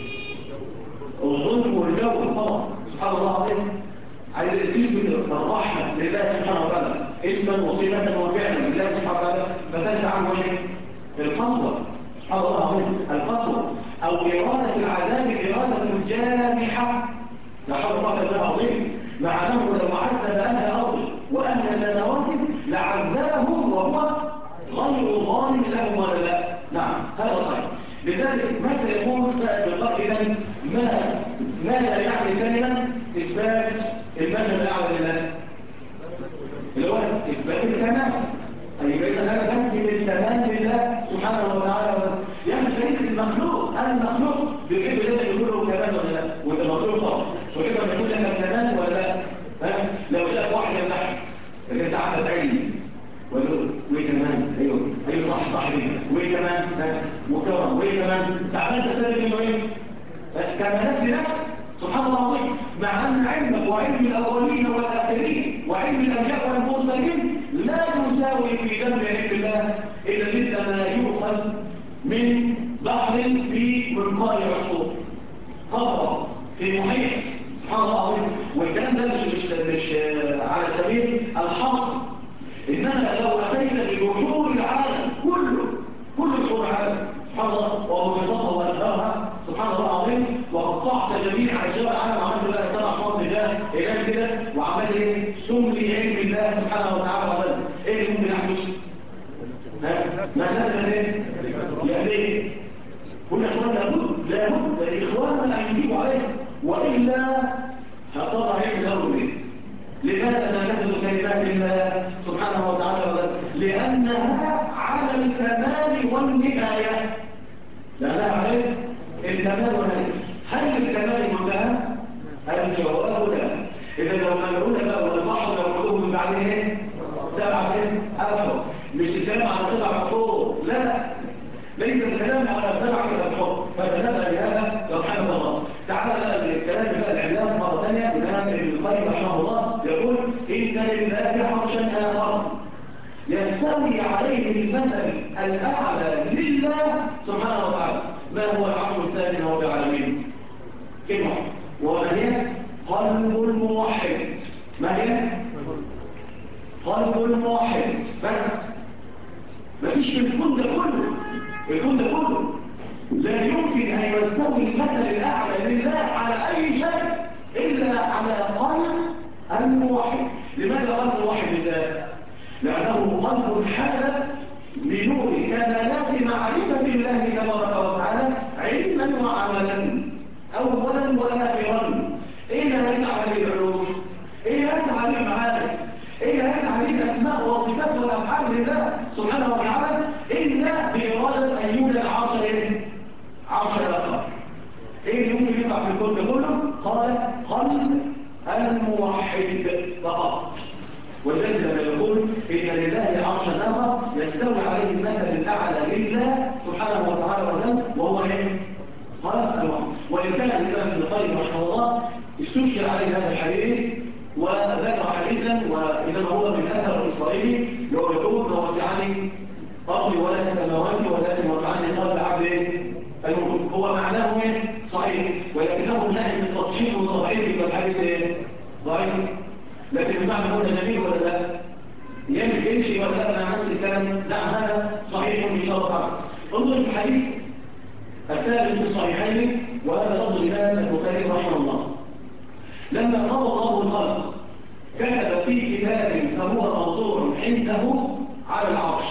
الظلم والجور طبعا سبحان الله العظيم. عايز تثبت الرحمة لله سبحانه وتعالى اسما وصفة وفعلا لله سبحانه وتعالى، فتنفع عنه ايه؟ القسوة سبحان الله العظيم، القسوة او إرادة العذاب إرادة جامحة لا حول ولا قوة إلا بالله، مع انه لو عذب اهل ارض واهل سماوات لعذبهم وهو غير ظالم لهم ولا لا. نعم هذا صحيح. لذلك ماذا يقول إذن ماذا يعني كلمة إثبات المثل الأعلى لله؟ اللي هو إثبات الكمال. أي إذا أنا بثبت الكمال لله سبحانه وتعالى. يعني كلمة المخلوق، أنا المخلوق بيحب ذلك يقول له كمال ولا لا؟ وأنت مخلوق طبعا وكده يقول لك الكمال ولا لا؟ لو جاءك واحد يمدحك لكن أنت عندك علم وإيه كمان؟ أيوه صح وإيه كمان؟ وكرم وإيه كمان؟ تعبان تستفيد منه إيه؟ كمالات لنفسك سبحان الله العظيم، مع أن علمك وعلم الأولين والآخرين وعلم الأنبياء والمرسلين لا يساوي في جنب علم الله إلا مثل ما يؤخذ من بحر في منقار عصفور، قطرة في محيط سبحان الله العظيم. والكلام ده مش على سبيل الحصر، إنما لو أتيت ببحور العالم كل بحور العالم سبحان الله ومحيطاتها وأنهارها سبحان الله العظيم، وقطعت جميع أشجار العالم وعملت لها 7 صوت الله إله كده وعمل إيه؟ تملي علم الله سبحانه وتعالى وظل إيه اللي ممكن يحدث؟ ما نبدأ إيه؟ يعني إيه؟ هنا أخوان لابد جوابا أن يجيبوا عليه، وإلا هتضع عين الأول ليه؟ لماذا تجدد كلمات الله سبحانه وتعالى؟ لأنها على الكمال والنهاية، لأنها على الكمال والنهاية. هل الكمال منتهى؟ الجواب لا. إذا لو ملعون بقى والبحر لو ملعون من بعد إيه؟ 7 أبحر. مش الكلام على 7 بحور، لا، ليس الكلام على 7 أبحر. فتنبأ بهذا سبحان الله. تعالى بقى الكلام بقى الإعلام مرة ثانية. الإمام ابن القيم رحمه الله يقول: إن لله عرشا آخر يستوي عليه المثل الأعلى لله سبحانه وتعالى. ما هو العرش الثاني هو العالمين؟ كلمة، وما هي؟ قلب الموحد. ما هي؟ قلب الموحد. بس ما فيش في الكون ده كله، الكون ده كله لا يمكن أن يستوي المثل الأعلى لله على أي شيء إلا على قلب الموحد. لماذا قلب الموحد بالذات؟ لأنه قلب حال بنور كمالات معرفة الله تبارك وتعالى علما وعملا، أولا وآخرا. إيه لا يسعى هذه العلوم؟ إيه لا يسعى هذه المعارف؟ إيه لا يسعى هذه الأسماء والصفات والأفعال لله سبحانه وتعالى إلا بإرادة أن يولد عرش آخر. إيه اللي يمكن يقع في الكون ده كله؟ قال: قلب الموحد فقط. ولذلك لما يقول إن لله عرشا آخر يستوي عليه المثل الأعلى لله سبحانه وتعالى وهو إيه؟ قلب الموحد. وإن كان الإمام ابن القيم رحمه الله استشهد عليه هذا الحديث وذكر حديثا، وإنما هو من أثر الإسرائيلي يقول: ما وسعني أرضي ولا السماوات ولكن وسعني قلب عبد المؤمن. هو معناه صحيح، ولكنه من ناحية التصحيح والتضعيف والحديث ضعيف. لكن المعنى هو جميل ولا لا؟ يمشي ولا لا مع نفس الكلام؟ نعم، هذا صحيح إن شاء الله تعالى. انظر الحديث الثالث في الصحيحين، وهذا لفظ الإمام البخاري رحمه الله: لما قضى الله الخلق كتب في كتاب فهو موضوع عنده على العرش.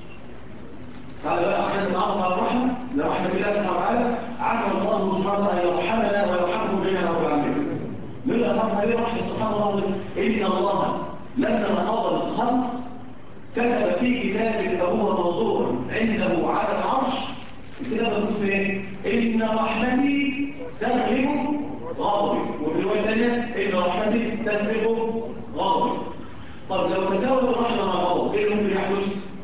تعالى بقى عشان نتعرف على الرحمة لرحمة الله سبحانه وتعالى. عسى الله سبحانه وتعالى أن يرحمنا ويرحمكم جميعا رب العالمين. نقدر نعرف هذه الرحمة سبحان الله: إن الله لما قضى الخلق كتب في كتاب فهو موضوع عنده على العرش. الكتاب مكتوب فين؟ إن رحمتي تغلب غضبي، وفي الرواية الثانية إن رحمتي تسبق غضبي. طب لو تساوت الرحمة مع الغضب إيه اللي ممكن يحدث؟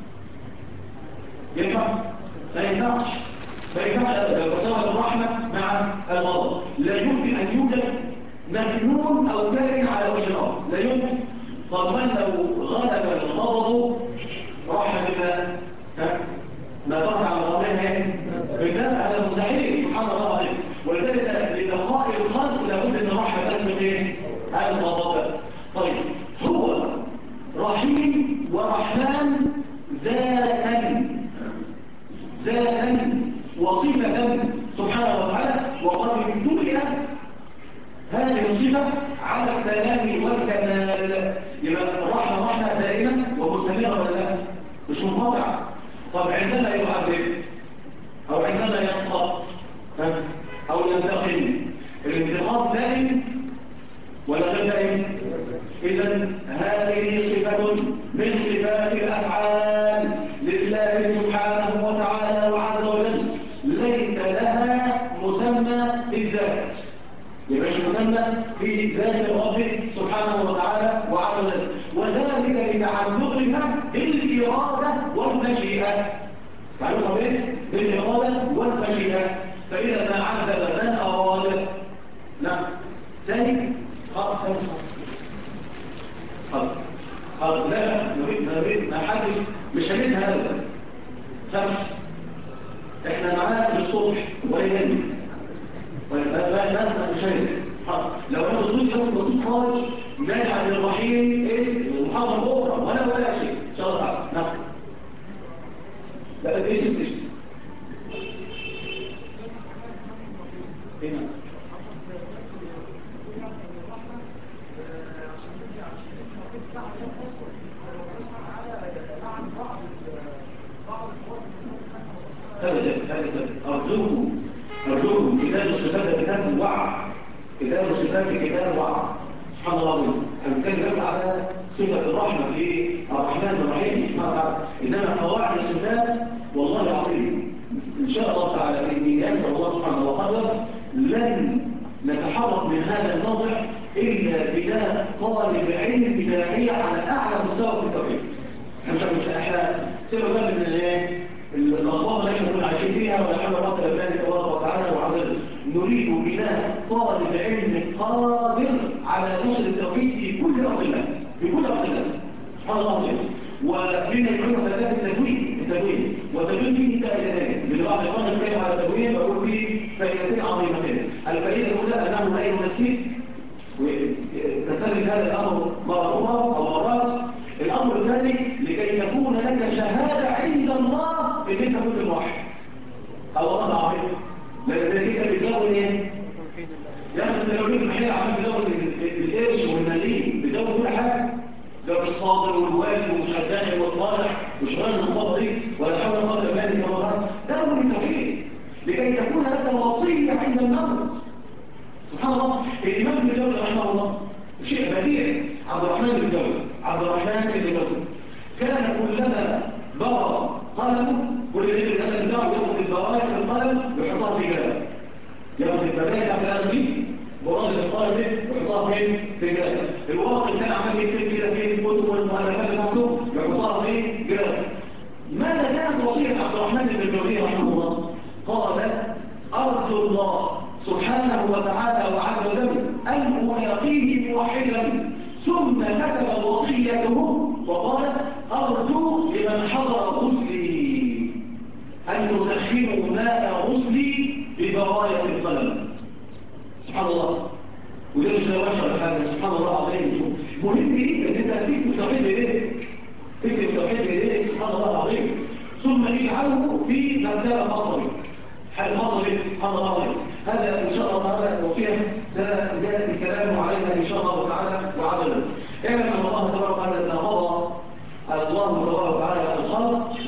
ينفع؟ ما ينفعش. لو تساوت الرحمة مع الغضب لا يمكن أن يوجد مجنون أو كائن على وجه الأرض، لا يمكن. طب من لو غلب الغضب رحمة الله ما ترك على غضبها بالله؟ هذا مستحيل سبحان الله العظيم. ولذلك لبقاء الخلق لابد ان الرحمه تسبق الغضب. طيب، هو رحيم ورحمن ذاتا وصفه سبحانه وتعالى، وقد ابتلي هذه الصفه على التمام والكمال. يبقى الرحمه رحمه دائمه ومستمره ولا لا؟ مش منقطعه. طب عندما يعذب أو عندما يسقط أو ينتقم، الانتقام دائم ولا غير دائم؟ إذا هذه صفة من صفات الأفعال لله سبحانه وتعالى وعز وجل، ليس لها مسمى في الذات. يبقى مسمى في ذات الرب سبحانه وتعالى وعز وجل، وذلك لتعلقها بالإرادة والمشيئة. تعلقها بالإرادة والمشيئة. فإذا ما عذب من أراد، نعم، ثاني لا نريد ما حد مش هنيتها أبدا. خمس احنا معانا للصبح ويهمني ما مش هنيت. لو انا ردود بس بسيط خالص نجعل للرحيم المحاضرة أخرى ولا شيء إن شاء الله تعالى. نعم، لا ايه تسجل هنا هذا أرجوكم أرجوكم كتاب الصفات ده كتاب وعد. كتاب الصفات كتاب وعد. سبحان الله العظيم. هنتكلم بس على صفة الرحمة في الرحمن الرحيم سبحانه وتعالى. إنما قواعد الصفات والله العظيم إن شاء الله تعالى إن يسر الله سبحانه وقدر لن نتحرك من هذا الموضع إلا بناء طالب علم داعية على أعلى مستوى في التوحيد. احنا سيبنا بقى من الأخبار اللي احنا كنا عايشين فيها ولا حول ولا قوة إلا بالله وتعالى وعظيم. نريد بناء طالب علم قادر على نشر التوحيد في كل أرض الله، في كل أرض الله. سبحان الله العظيم. ومن يعلم فلذات التدوين وتدوين فيه فائدتين. من بعض الإخوان يتكلم على التدوين بقول فيه فائدتين عظيمتين. الفائدة الأولى أنه لا ينسيك وتسلم هذا الأمر مرة أخرى أو مرات. الأمر الثاني لكي تكون لك شهادة عند الله إن أنت كنت الموحد. الله العظيم. لأن أنت بتدون إيه؟ يعني أنت لو جيت محيط عمال بتدون القرش والمليم بتدون كل حاجة. لو الصادر والواجب ومش هتداخل والطالع وشغال المخاطر دي ولا حول ولا قوة إلا بالله دون التوحيد لكي تكون لك وصية عند الموت. سبحان الله. الإمام ابن جوزي رحمه الله شيء بديع. عبد الرحمن بن جوزي كان كلما بره قلمه كل اللي الأدب بتاعه ياخد البرايا في القلم ويحطها في جلد. ياخد البرايا في القلم دي براد القلم دي ويحطها فين؟ في جلد. الواقع كان عمال يكتب كده في الكتب والمؤلفات بتاعته يحطها في جلد. ماذا كانت وصية عبد الرحمن بن جوزي رحمه الله؟ قال أرجو الله سبحانه وتعالى وعز وجل أن ألاقيه موحدا. ثم كتب وصيته وقال أرجو لمن حضر غسلي أن يسخنوا ماء غسلي ببراية القلم. سبحان الله. وده مش بشر حاجة. سبحان الله العظيم. مهم جدا ان انت تكتب التوحيد بايديك. تكتب التوحيد بايديك. سبحان الله العظيم. ثم اجعله في مكتبة خاصة بك. حال خاصة بك. سبحان الله العظيم. هذا ان شاء الله تعالى الوصية سيأتي الكلام عليها ان شاء الله تعالى وعدل. اعلم ان الله تبارك وتعالى اذا قضى الله تبارك وتعالى الخلق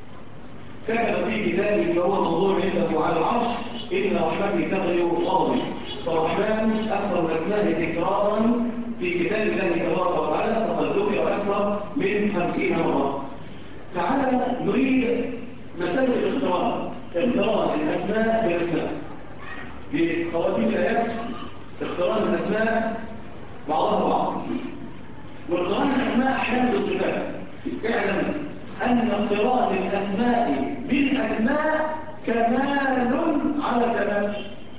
كتب في كتابه وهو موضوع عنده على العرش إن رحمتي تغلب غضبي. فالرحمن أكثر الأسماء تكرارا في كتاب الله تبارك وتعالى فقد ذكر أكثر من 50 مرة. تعالى نريد مسألة الاقتران. اقتران الأسماء بالأسماء. بخواتيم الآيات اقتران الأسماء بعضها بعض. واقتران الأسماء أحيانا بالصفات. اعلم أن اقتران الأسماء بالأسماء كمال على كمال.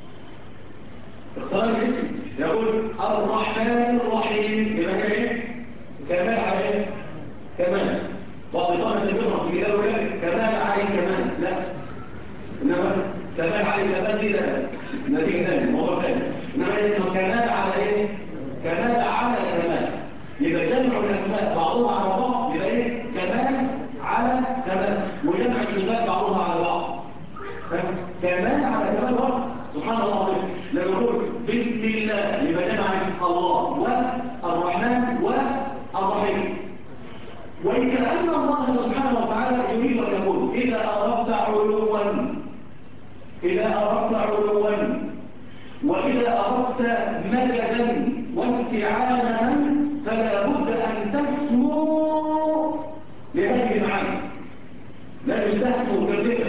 اقتران الاسم يقول الرحمن الرحيم يبقى هي ايه؟ كمال على ايه؟ كمال. بعض الطلبة اللي بيقرأ في كتابه كمال عليه كمال. لا. إنما كمال عليه كمال دي لا. نتيجة ثانية موضوع ثاني. إنما اسمه كمال على ايه؟ كمال على كمال. يبقى جمع الأسماء بعضها على بعض يبقى ايه؟ كمال على كمال. وجمع الصفات بعضها على بعض كمال على كمال بعض. سبحان الله. لما نقول بسم الله يبقى جمع الله والرحمن والرحيم. وكأن الله سبحانه وتعالى يريد أن يقول إذا أردت علوا وإذا أردت مددا واستعانة فلا بد أن تسمو لهذه المعاني. لازم تسمو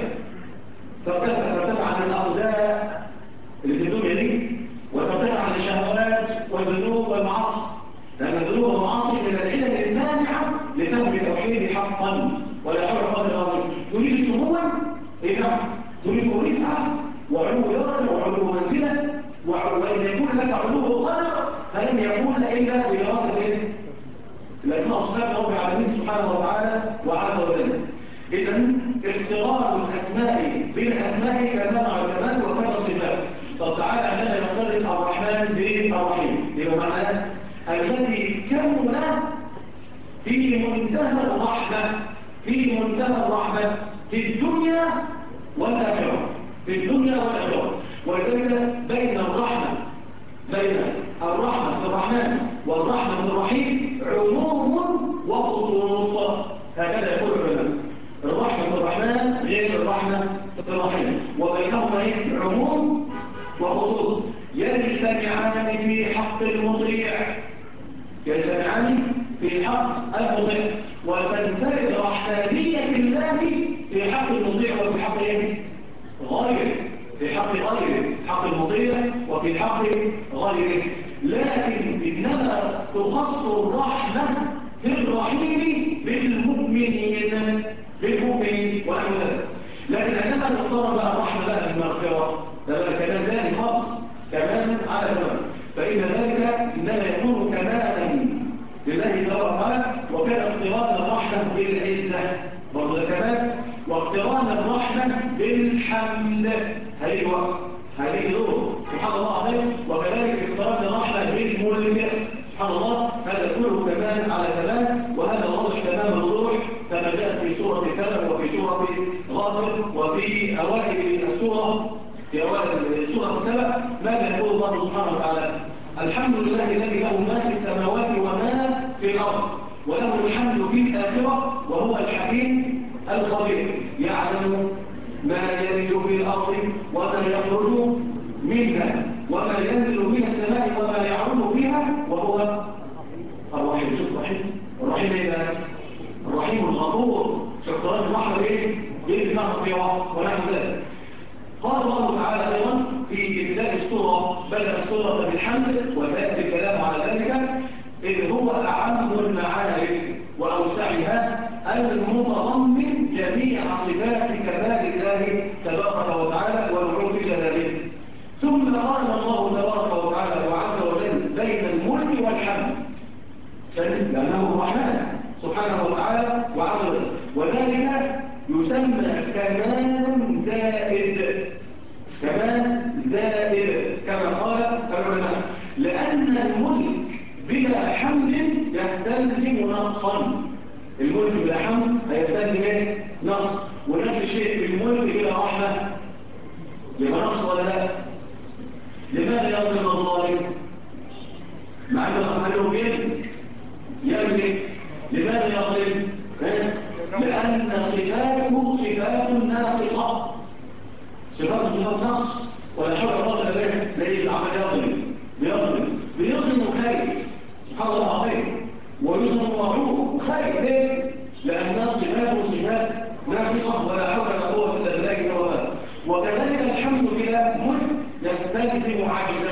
ترتفع عن الأرزاق اللي في الدنيا دي وترتفع عن الشهوات والذنوب والمعاصي. لأن الذنوب والمعاصي من العلل المانعة لفهم التوحيد حقا ولا حول ولا قوة إلا بالله. تريد سموا تريد رفعة وعلو درجة وعلو منزلة وإن يكون لك علو قدر فلن يكون إلا بدراسة الأسماء والصفات رب العالمين سبحانه وتعالى وعز وجل. إذا اقتران الأسماء بالأسماء كمال على الكمال وكذا الصفات. طب تعالى عندما نقترن الرحمن بالرحيم يبقى معناه الذي كمل في منتهى الرحمة في الدنيا والآخرة. ولذلك بين الرحمة في الرحمن والرحمة في الرحيم عموم وخصوص. هكذا يقول العلماء. الرحمة في الرحمن غير الرحمة في الرحيم وبينهما عموم يجتمعان في حق المطيع، يجتمعان في حق المطيع، وتنفرد رحمانية الله في حق المطيع وفي حق غيره، في حق غيره، حق المطيع وفي حق غيره. لكن إنما تخص الرحمة في الرحيم بالمؤمنين ونحو ذلك. لكن عندما نختار بقى الرحمة بقى بالمغفرة، ده بقى كمان ثاني خالص، كمان على كمان، فإن ذلك إنما يكون كمالا لله تبارك وتعالى. وكان اقتران الرحمة بالعزة برضه ده كمان، واقتران الرحمة بالحمد هذه دور سبحان الله عليه. وكذلك اقتران الرحمة بالملك سبحان الله، هذا كله كمان على كمان، وهذا واضح تمام الوضوح كما جاء في سورة سبأ وفي سورة غافر وفي أوائل السورة، في أوائل سورة سبأ. ماذا يقول الله سبحانه وتعالى؟ الحمد لله الذي له ما في السماوات وما في الأرض وله الحمد في الآخرة وهو الحكيم الخبير، يعلم ما يلج في الأرض وما يخرج منها وما ينزل من السماء وما يعرض فيها وهو الرحيم. شوف الرحيم ايه بقى؟ الرحيم الغفور. شكرا الرحمة ايه؟ بالمغفرة ونحو ذلك. قال الله تعالى ايضا في ابتداء السورة، بدأ السورة بالحمد وسيأتي الكلام على ذلك، إذ هو أعم المعارف وأوسعها المتضمن جميع صفات كمال الله تبارك وتعالى ونعوذ جلاله. ثم قال الله تبارك وتعالى وعز وجل بين الملك والحمد، لأنه الرحمن سبحانه وتعالى وعز وجل، وذلك يسمى كمال زائد، كمال زائد كما قال العلماء، لأن الملك بلا حمد يستلزم نقصا. الملك بلا حمد هيستلزم نقص، ونفس الشيء في الملك بلا رحمة يبقى نقص ولا لا؟ لماذا يظلم الظالم؟ مع انه يملك. لماذا يظلم؟ لأن صفاته صفات ناقصة، صفات نقص، ولا حول ولا قوة إلا بالله. ليه العمل بيظلم خايف سبحان الله العظيم، ويظلم معروف خايف. ليه؟ لأن صفاته صفات ناقصة ولا حول ولا قوة إلا بالله. وكذلك الحمد لله ملك يستلزم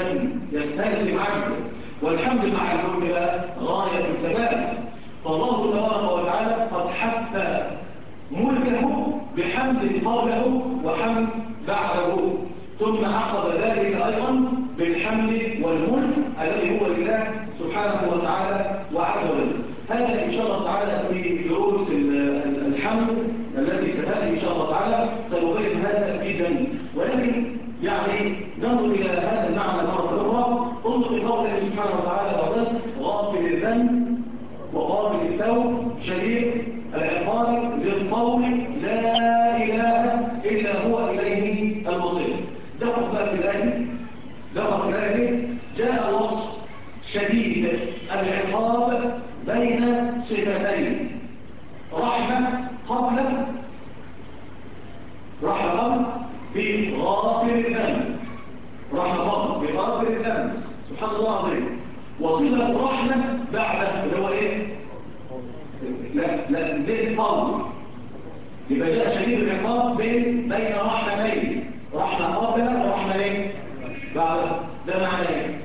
عجزا، والحمد مع الملك غاية الكمال. فالله تبارك وتعالى قد حث ملكه بحمد قبله وحمد بعده، ثم عقب ذلك أيضا بالحمد والملك الذي هو لله سبحانه وتعالى وعز وجل. هذا إن شاء الله تعالى في دروس الحمد الذي ستأتي إن شاء الله تعالى سنبين هذا جدا. ولكن يعني ننظر إلى هذا المعنى مرة أخرى. انظر لقوله سبحانه وتعالى وقال غافر الذنب وقابل التوب شديد العقاب ذي الطول لا إله إلا هو إليه المصير. دقق بقى في الآية جاء وصف شديد العقاب بين صفتين، رحمة قبل في غافر الذنب، سبحان الله العظيم. وصفة رحمة بعده اللي هو ايه؟ لا زي الطول. يبقى جاء شديد العقاب بين رحمتين، رحمة قبل ورحمة ايه؟ بعد. ده معنى ايه؟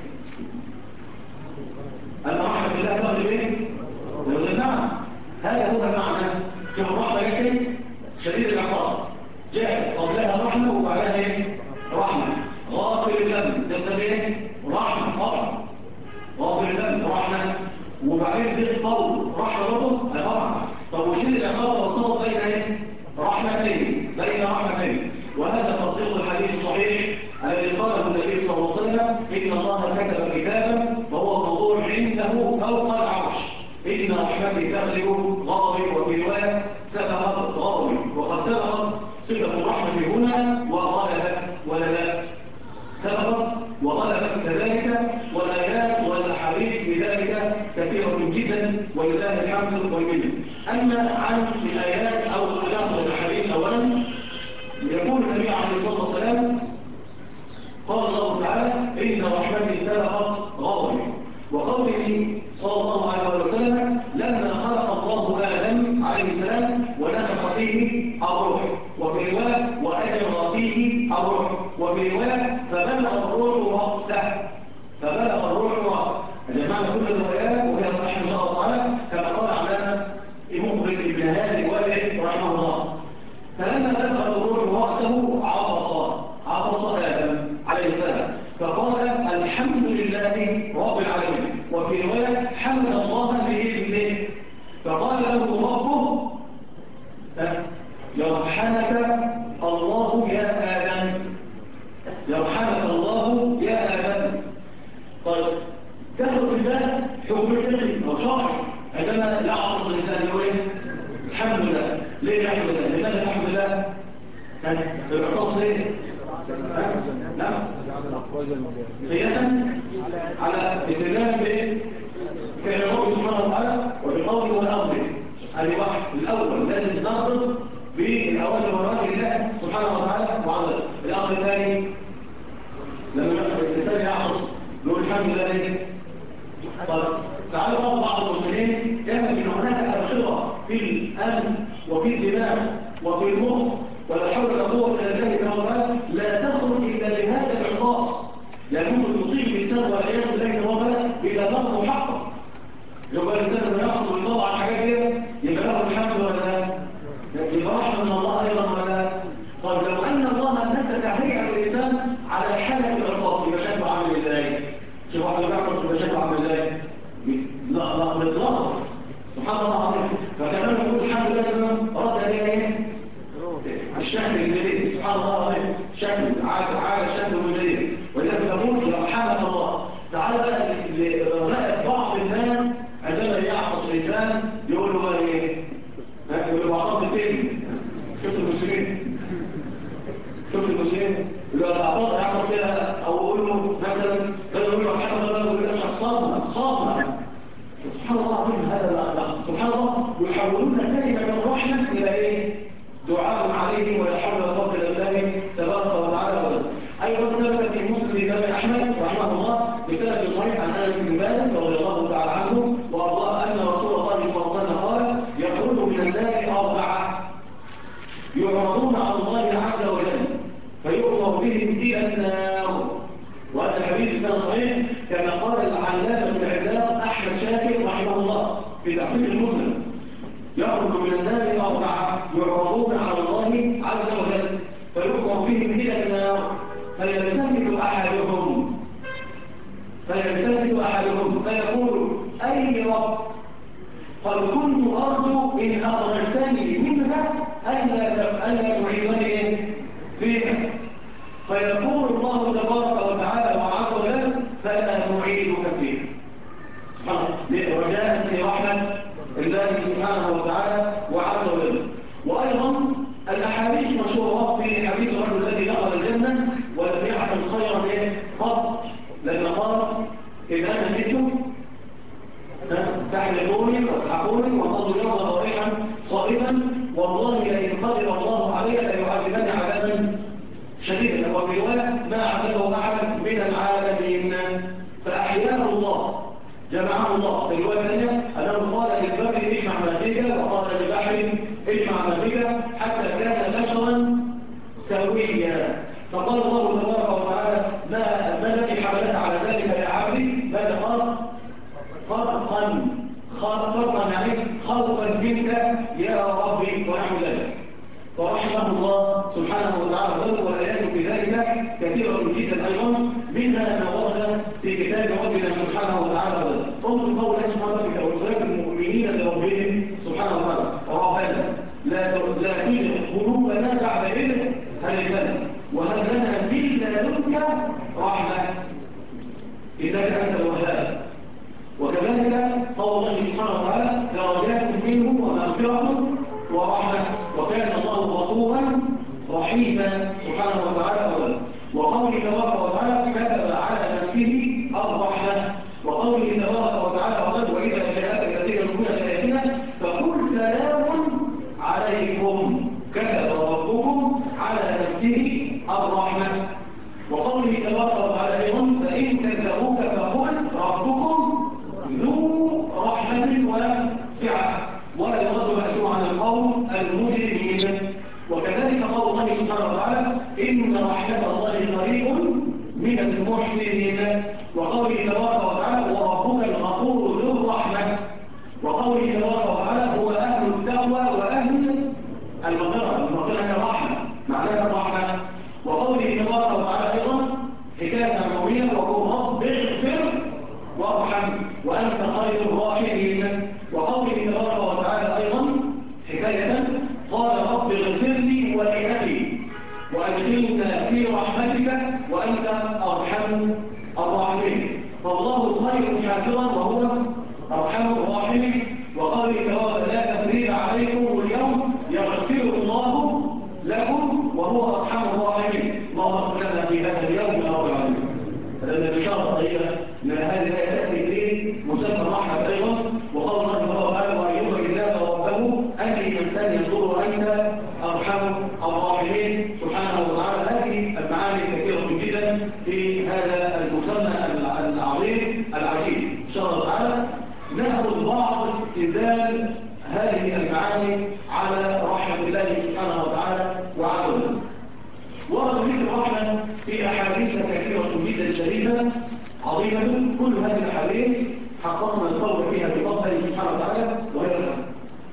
أن رحمة الله تغلب ايه؟ نعم، هذا هو المعنى. شوف الرحمة لكن شديد العقاب جاء قبلها رحمة وبعدها ايه؟ رحمة. غافر الذنب ده ايه؟ رحمة طبعا، غافر الذنب رحمة، وبعدين ذي الطول رحمة برضه طبعا. طب وشديد العقاب وصلت بين ايه؟ رحمتين. وهذا تصديق الحديث الصحيح الذي قاله النبي صلى الله عليه وسلم إن الله كتب كتابا فهو موضوع عنده فوق العرش، إن رحمتي تغلب غضبي، وفي رواية سبقت غضبي. وقد سبقت صفة الرحمة هنا وغلبت ولا لا؟ سبقت وغلبت كذلك، والآيات والأحاديث بذلك كثيرة جدا ولله الحمد والمنة. أما عن الآيات أو الآيات والأحاديث أولا، يقول النبي عليه الصلاة والسلام قال الله تعالى إن رحمتي سبقت السلام ونفخ فيه الروح، وفي رواية وأجر فيه الروح، وفي رواية فبلغ الروح رأسه، فبلغ الروح رأسه. جمعنا كل الروايات وهي صحيحة إن شاء الله تعالى كما قال علامة مخرج ابن هادي الوالد رحمه الله. فلما بلغ الروح رأسه عطس آدم عليه السلام فقال الحمد لله رب العالمين، وفي رواية حمد الله بإذنه، فقال له ربه يرحمك الله يا آدم، يرحمك الله يا آدم. طيب تاخد بالله حكم فقهي او شرعي عندما يعطس الانسان يقول ايه؟ الحمد لله. ليه الحمد لله؟ لماذا الحمد لله؟ العطاس ليه؟ نعم قياسا على استدلال بايه؟ كان الله سبحانه وتعالى وبقوله والامر. ادي واحد الاول لازم نضرب بالاوامر والنواهي لله سبحانه وتعالى وعلا. الامر الثاني لما الانسان يعطس نقول الحمد لله ليه؟ طيب تعالوا بعض المسلمين يعلم ان هناك ابخره في الامن وفي الدماغ وفي المخ ولا حول ولا قوه الا بالله تعالى لا تخرج الا بهذا العطاس، لان ممكن تصيب الانسان والعياذ بالله تعالى اذا نقضوا حقه. يبقى الانسان لما يقصد ويطلع الحاجات دي يبقى له الحمد ولا يبقى رحمه من الله ايضا ولا. طب لو ان الله مسك هيئه الانسان على حاله العطاس يبقى شكله عامل ازاي؟ شوف واحد بيعطس يبقى شكله عامل ازاي؟ لا بيتلخبط سبحان الله العظيم. فكمان يقول الحمد لله تمام رد عليه ايه؟ الشكل الجديد سبحان الله العظيم، شكل عاد شكل جديد. ولذلك نقول يرحمك الله. تعالى بقى بعض الناس عندما يعطس الانسان يقولوا بقى ايه؟ يقولوا بعضهم الفيلم شفت المسلمين يقولوا بعضهم يعطس كده او يقولوا مثلا يقولوا يرحمك الله يقول لك صابنا سبحان الله العظيم. هذا سبحان الله يحولون كلمة الرحمة إلى إيه؟ دعاء عليه ولا حول ولا قوة إلا بالله تبارك وتعالى. أيضا ثبت في مسلم الإمام أحمد رحمه الله بسند صحيح عن أنس بن مالك رضي الله تعالى عنه وأرضاه أن رسول الله صلى الله عليه وسلم قال يخرج من النار 4 يعرضون على الله عز وجل فيؤمر بهم إلى النار. وهذا الحديث بسند صحيح كما قال العلامة بن عباد أحمد شاكر رحمه الله في تحقيق المسلم يخرج من النار 4 يعرضون على الله عز وجل فيؤمر بهم إلى النار فيلتفت أحدهم فيقول أي رب قد كنت أرجو إن أخرجتني منها ألا تعيدني فيها فيقول الله تبارك وتعالى وعز وجل فلا نعيدك فيها. رجاء في رحمة الله سبحانه وتعالى وعز وجل. وأيضا الأحاديث مشهورة في حديث الرجل الذي دخل الجنة ولم يعمل خيرا قط لما قال إذا أنا جئتم تحلقوني واسحقوني وقضوا يوم ضريحا صائفا والله لئن قدر الله علي ليعذبني عذابا شديدا وفي رواية ما عذبه أحد من العالمين فأحياه الله جمعه الله. في الرواية الثانية أنه قال للبر اجمع ما فيك وقال للبحر اجمع ما فيك حتى كان بشرا سويا. فقال الله تبارك وتعالى ما الذي حملت على ذلك يا عبدي؟ ماذا قال؟ فرقا يعني خوفا منك يا ربي ونحو ذلك. ورحمه الله سبحانه وتعالى والآيات في ذلك كثيرة جدا أيضا منها ما ورد في كتاب ربنا سبحانه وتعالى. انظر قول اسم ربك وصلاة المؤمنين لربهم سبحانه وتعالى ربنا لا تزغ قلوبنا بعد إذ هديتنا وهب لنا من لدنك رحمة إنك أنت الوهاب. وكذلك قول الله سبحانه وتعالى درجات منه ومغفرة ورحمة وكان الله غفورا رحيما سبحانه وتعالى. وقوله تبارك وتعالى كتب على نفسه الرحمة. وقوله تبارك وتعالى وإذا جاءك الذين يؤمنون بآياتنا فقل سلام عليكم كتب ربكم على نفسه الرحمة. وقوله تبارك وتعالى أيضا فإن كذبوك فقل ربكم ذو رحمة وسعة ولا يرد بأسه عن القول المجرمين. وكذلك قول الله سبحانه وتعالى إن رحمة الله قريب من المحسنين. وقوله تبارك وتعالى وربك الغفور ذو الرحمة. وقوله تبارك وتعالى هو أهل التقوى وأهل المغفرة. المغفرة كرحمة معناها الرحمة. وقوله تبارك وتعالى أيضا حكاية عن وقل رب اغفر وارحم وأنت خير الراحمين. وقوله تبارك وتعالى أيضا حكاية قال رب اغفر لي ولأخي وأدخلنا في رحمتك وأنت أرحم الراحمين. فالله خير حافظا وهو أرحم الراحمين. وقوله تبارك لا تثريب عليكم اليوم يغفر الله لكم وهو أرحم الراحمين. اللهم اغفر لنا في هذا اليوم يا رب العالمين. هذا بشارة طيبة ان هذه الآية تأتي في مسمى الرحمة أيضا. وقال الله تعالى وأيوب إذ نادى ربه أني إنسان يضر أنت أرحم الراحمين. سبحانه وتعالى هذه المعاني كثيرة جدا في هذا المسمى العظيم العجيب. إن شاء الله تعالى نأخذ بعض استدلال هذه المعاني على رحمة الله سبحانه وتعالى وعدله. ورد ذكر الرحمة في أحاديث كثيرة جدا شريفة عظيمة. كل هذه الأحاديث حققنا القول فيها بفضله سبحانه وتعالى وهي الرحمة.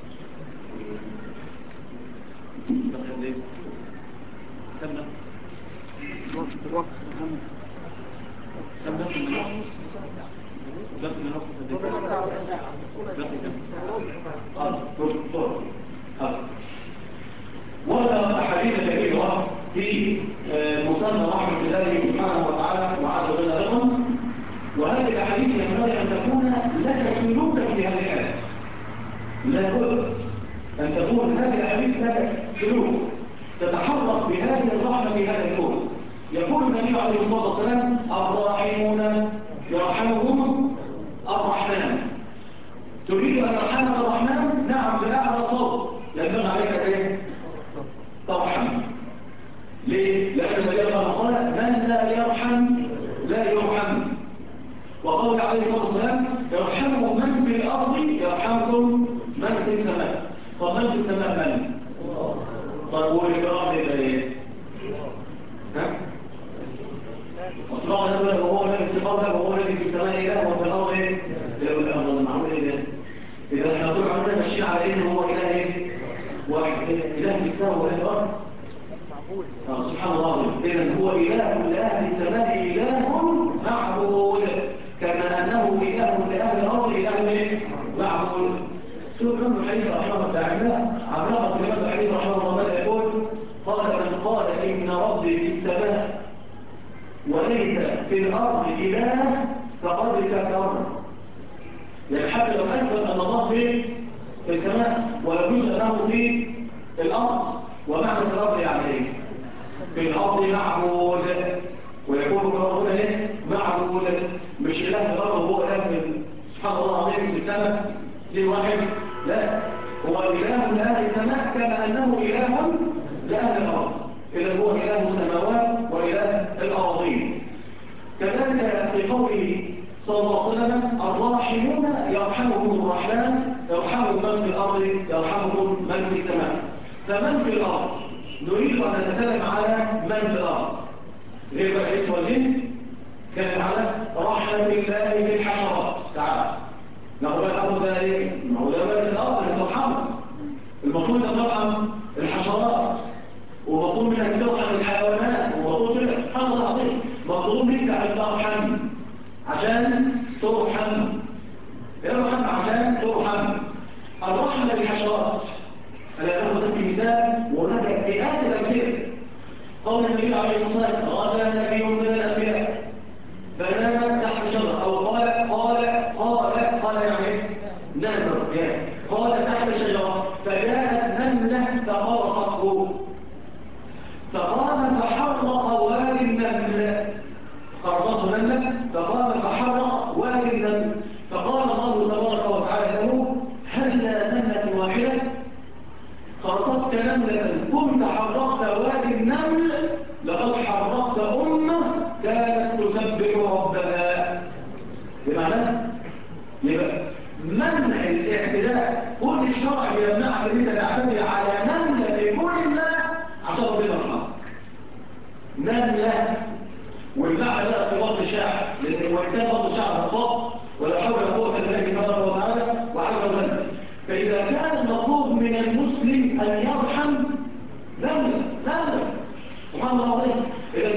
ورد أحاديث كثيرة في مسمى رحمة الله سبحانه وتعالى وعز وجل أيضا. وهذه الأحاديث ينبغي أن تكون لك سلوكا في هذه الحالة. لابد أن تكون هذه الأحاديث لك سلوك تتحرك بهذه الرحمة في هذا الكون. يقول النبي عليه الصلاة والسلام الراحمون يرحمهم الرحمن. تريد أن يرحمك الرحمن؟ نعم بأعلى صوت ينبغي عليك ايه؟ ترحم. ليه؟ لأن النبي قال من لا يرحم لا يرحم. وقال عليه الصلاة والسلام يرحمه من في الأرض يرحمكم من في السماء. طب من في السماء من؟ طب هو اللي في الأرض يبقى ايه؟ ها؟ أصبح نقول وهو الذي في الأرض وهو الذي في السماء إله وفي الأرض إيه؟ إله الأرض المعمول إيه؟ إذا احنا طول عمرنا ماشيين على إنه هو إله إيه؟ واحد إله في السماء وإله في الأرض. سبحان الله. إذن هو إله لأهل السماء إله معبود كما أنه إله لأهل الأرض إله إيه؟ معبود. شوف ابن الحديث رحمه الله عملاقة في ابن الحديث رحمه الله يقول قال من قال إن ربي في السماء وليس في الأرض إله فقد كفر. يعني حتى لو أثبت أن الله في السماء ويجوز له في الأرض. ومعنى في الأرض يعني إيه؟ في الأرض معبود ويكون في الأرض إيه؟ معبود. مش إله في الأرض وهو إله في سبحان الله العظيم في السماء ليه واحد؟ لا، هو إله لأهل السماء كما أنه إله لأهل الأرض. إذا هو إله السماوات وإله الأراضين. كذلك في قوله صلى الله عليه وسلم الراحمون يرحمهم الرحمن يرحمهم من في الأرض يرحمهم من في السماء. فمن في الأرض نريد أن نتكلم على من في الأرض غير بقى الإنس والجن. نتكلم على رحمة الله في الحشرات. تعال نقول الأرض ده إيه؟ ما هو ده بقى في الأرض اللي ترحمه. المفروض أن ترحم الحشرات ومطلوب منك ترحم الحيوانات ومطلوب منك سبحان الله العظيم مطلوب منك أن ترحم عشان ترحم. ارحم عشان ترحم. الرحمة بالحشرات أنا أخذ بس مثال وهناك مئات الأمثلة. قول النبي عليه الصلاة والسلام غدا نبي من الأنبياء فنام تحت شجرة أو قال يعني نام قال تحت شجرة فجاءت نملة فقرصته فقام فحرق والي النمل. قرصته نملة فقام فحرق والي النمل. فقال الله تبارك وتعالى له هل نملة واحدة قرصتك نملة كنت حرقت والي النمل لقد حرقت أمة كانت تسبح ربها. بمعنى يبقى منع الاعتداء كل الشرع يمنعك ان انت تعتدي على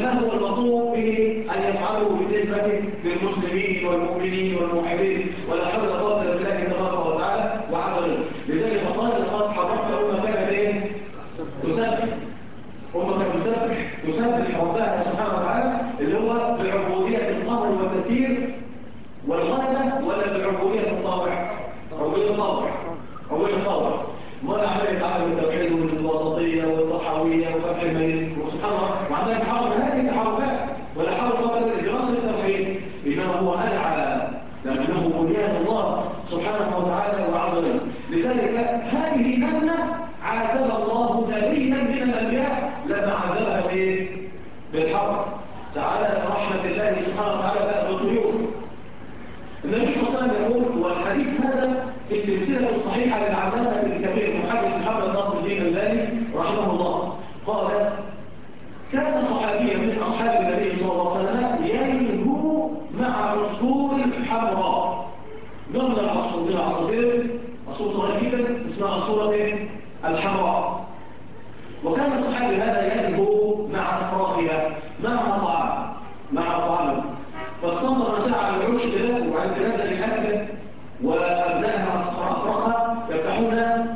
ما هو المطلوب به أن يفعله بالنسبة للمسلمين والمؤمنين والموحدين ولا حول ولا قوة إلا بالله تبارك وتعالى وعز وجل. لذلك قال لقد حرمت أمة كانت إيه؟ تسبح. أمة كانت تسبح ربها سبحانه وتعالى اللي هو بعبودية القهر والتسيير والغلبة ولا بعبودية الطاوع؟ عبودية الطاوع. عبودية الطاوع. ولا عمل يتعامل بالتوحيد والوسطية والطحاوية وفتح الميت وسبحان الله وعندها تحارب هذه التحاربات ولا حول ولا قوة إلا دراسة التوحيد إنما هو أدعى لأنه بنيان الله سبحانه وتعالى وعز وجل. لذلك هذه نملة عاتب الله نبيا من الأنبياء لما عذبها بايه؟ بالحرب. تعالى رحمة الله سبحانه وتعالى بقى بالطيور. النبي صلى الله عليه وسلم يقول والحديث هذا في السلسلة الصحيحة للعلامة الكبير محدث محمد ناصر الدين الألباني رحمه الله قال كان صحابيا من أصحاب النبي صلى الله عليه وسلم ينهو مع عصفور حمراء. نوع من العصافير عصفور صغير جدا اسمها عصفورة الحمراء. وكان الصحابي هذا ينهو مع أفراخها مع طعام فتصدر ساعة على العش كده وعند نزل الأكل وأبنائها أفرخها يفتحون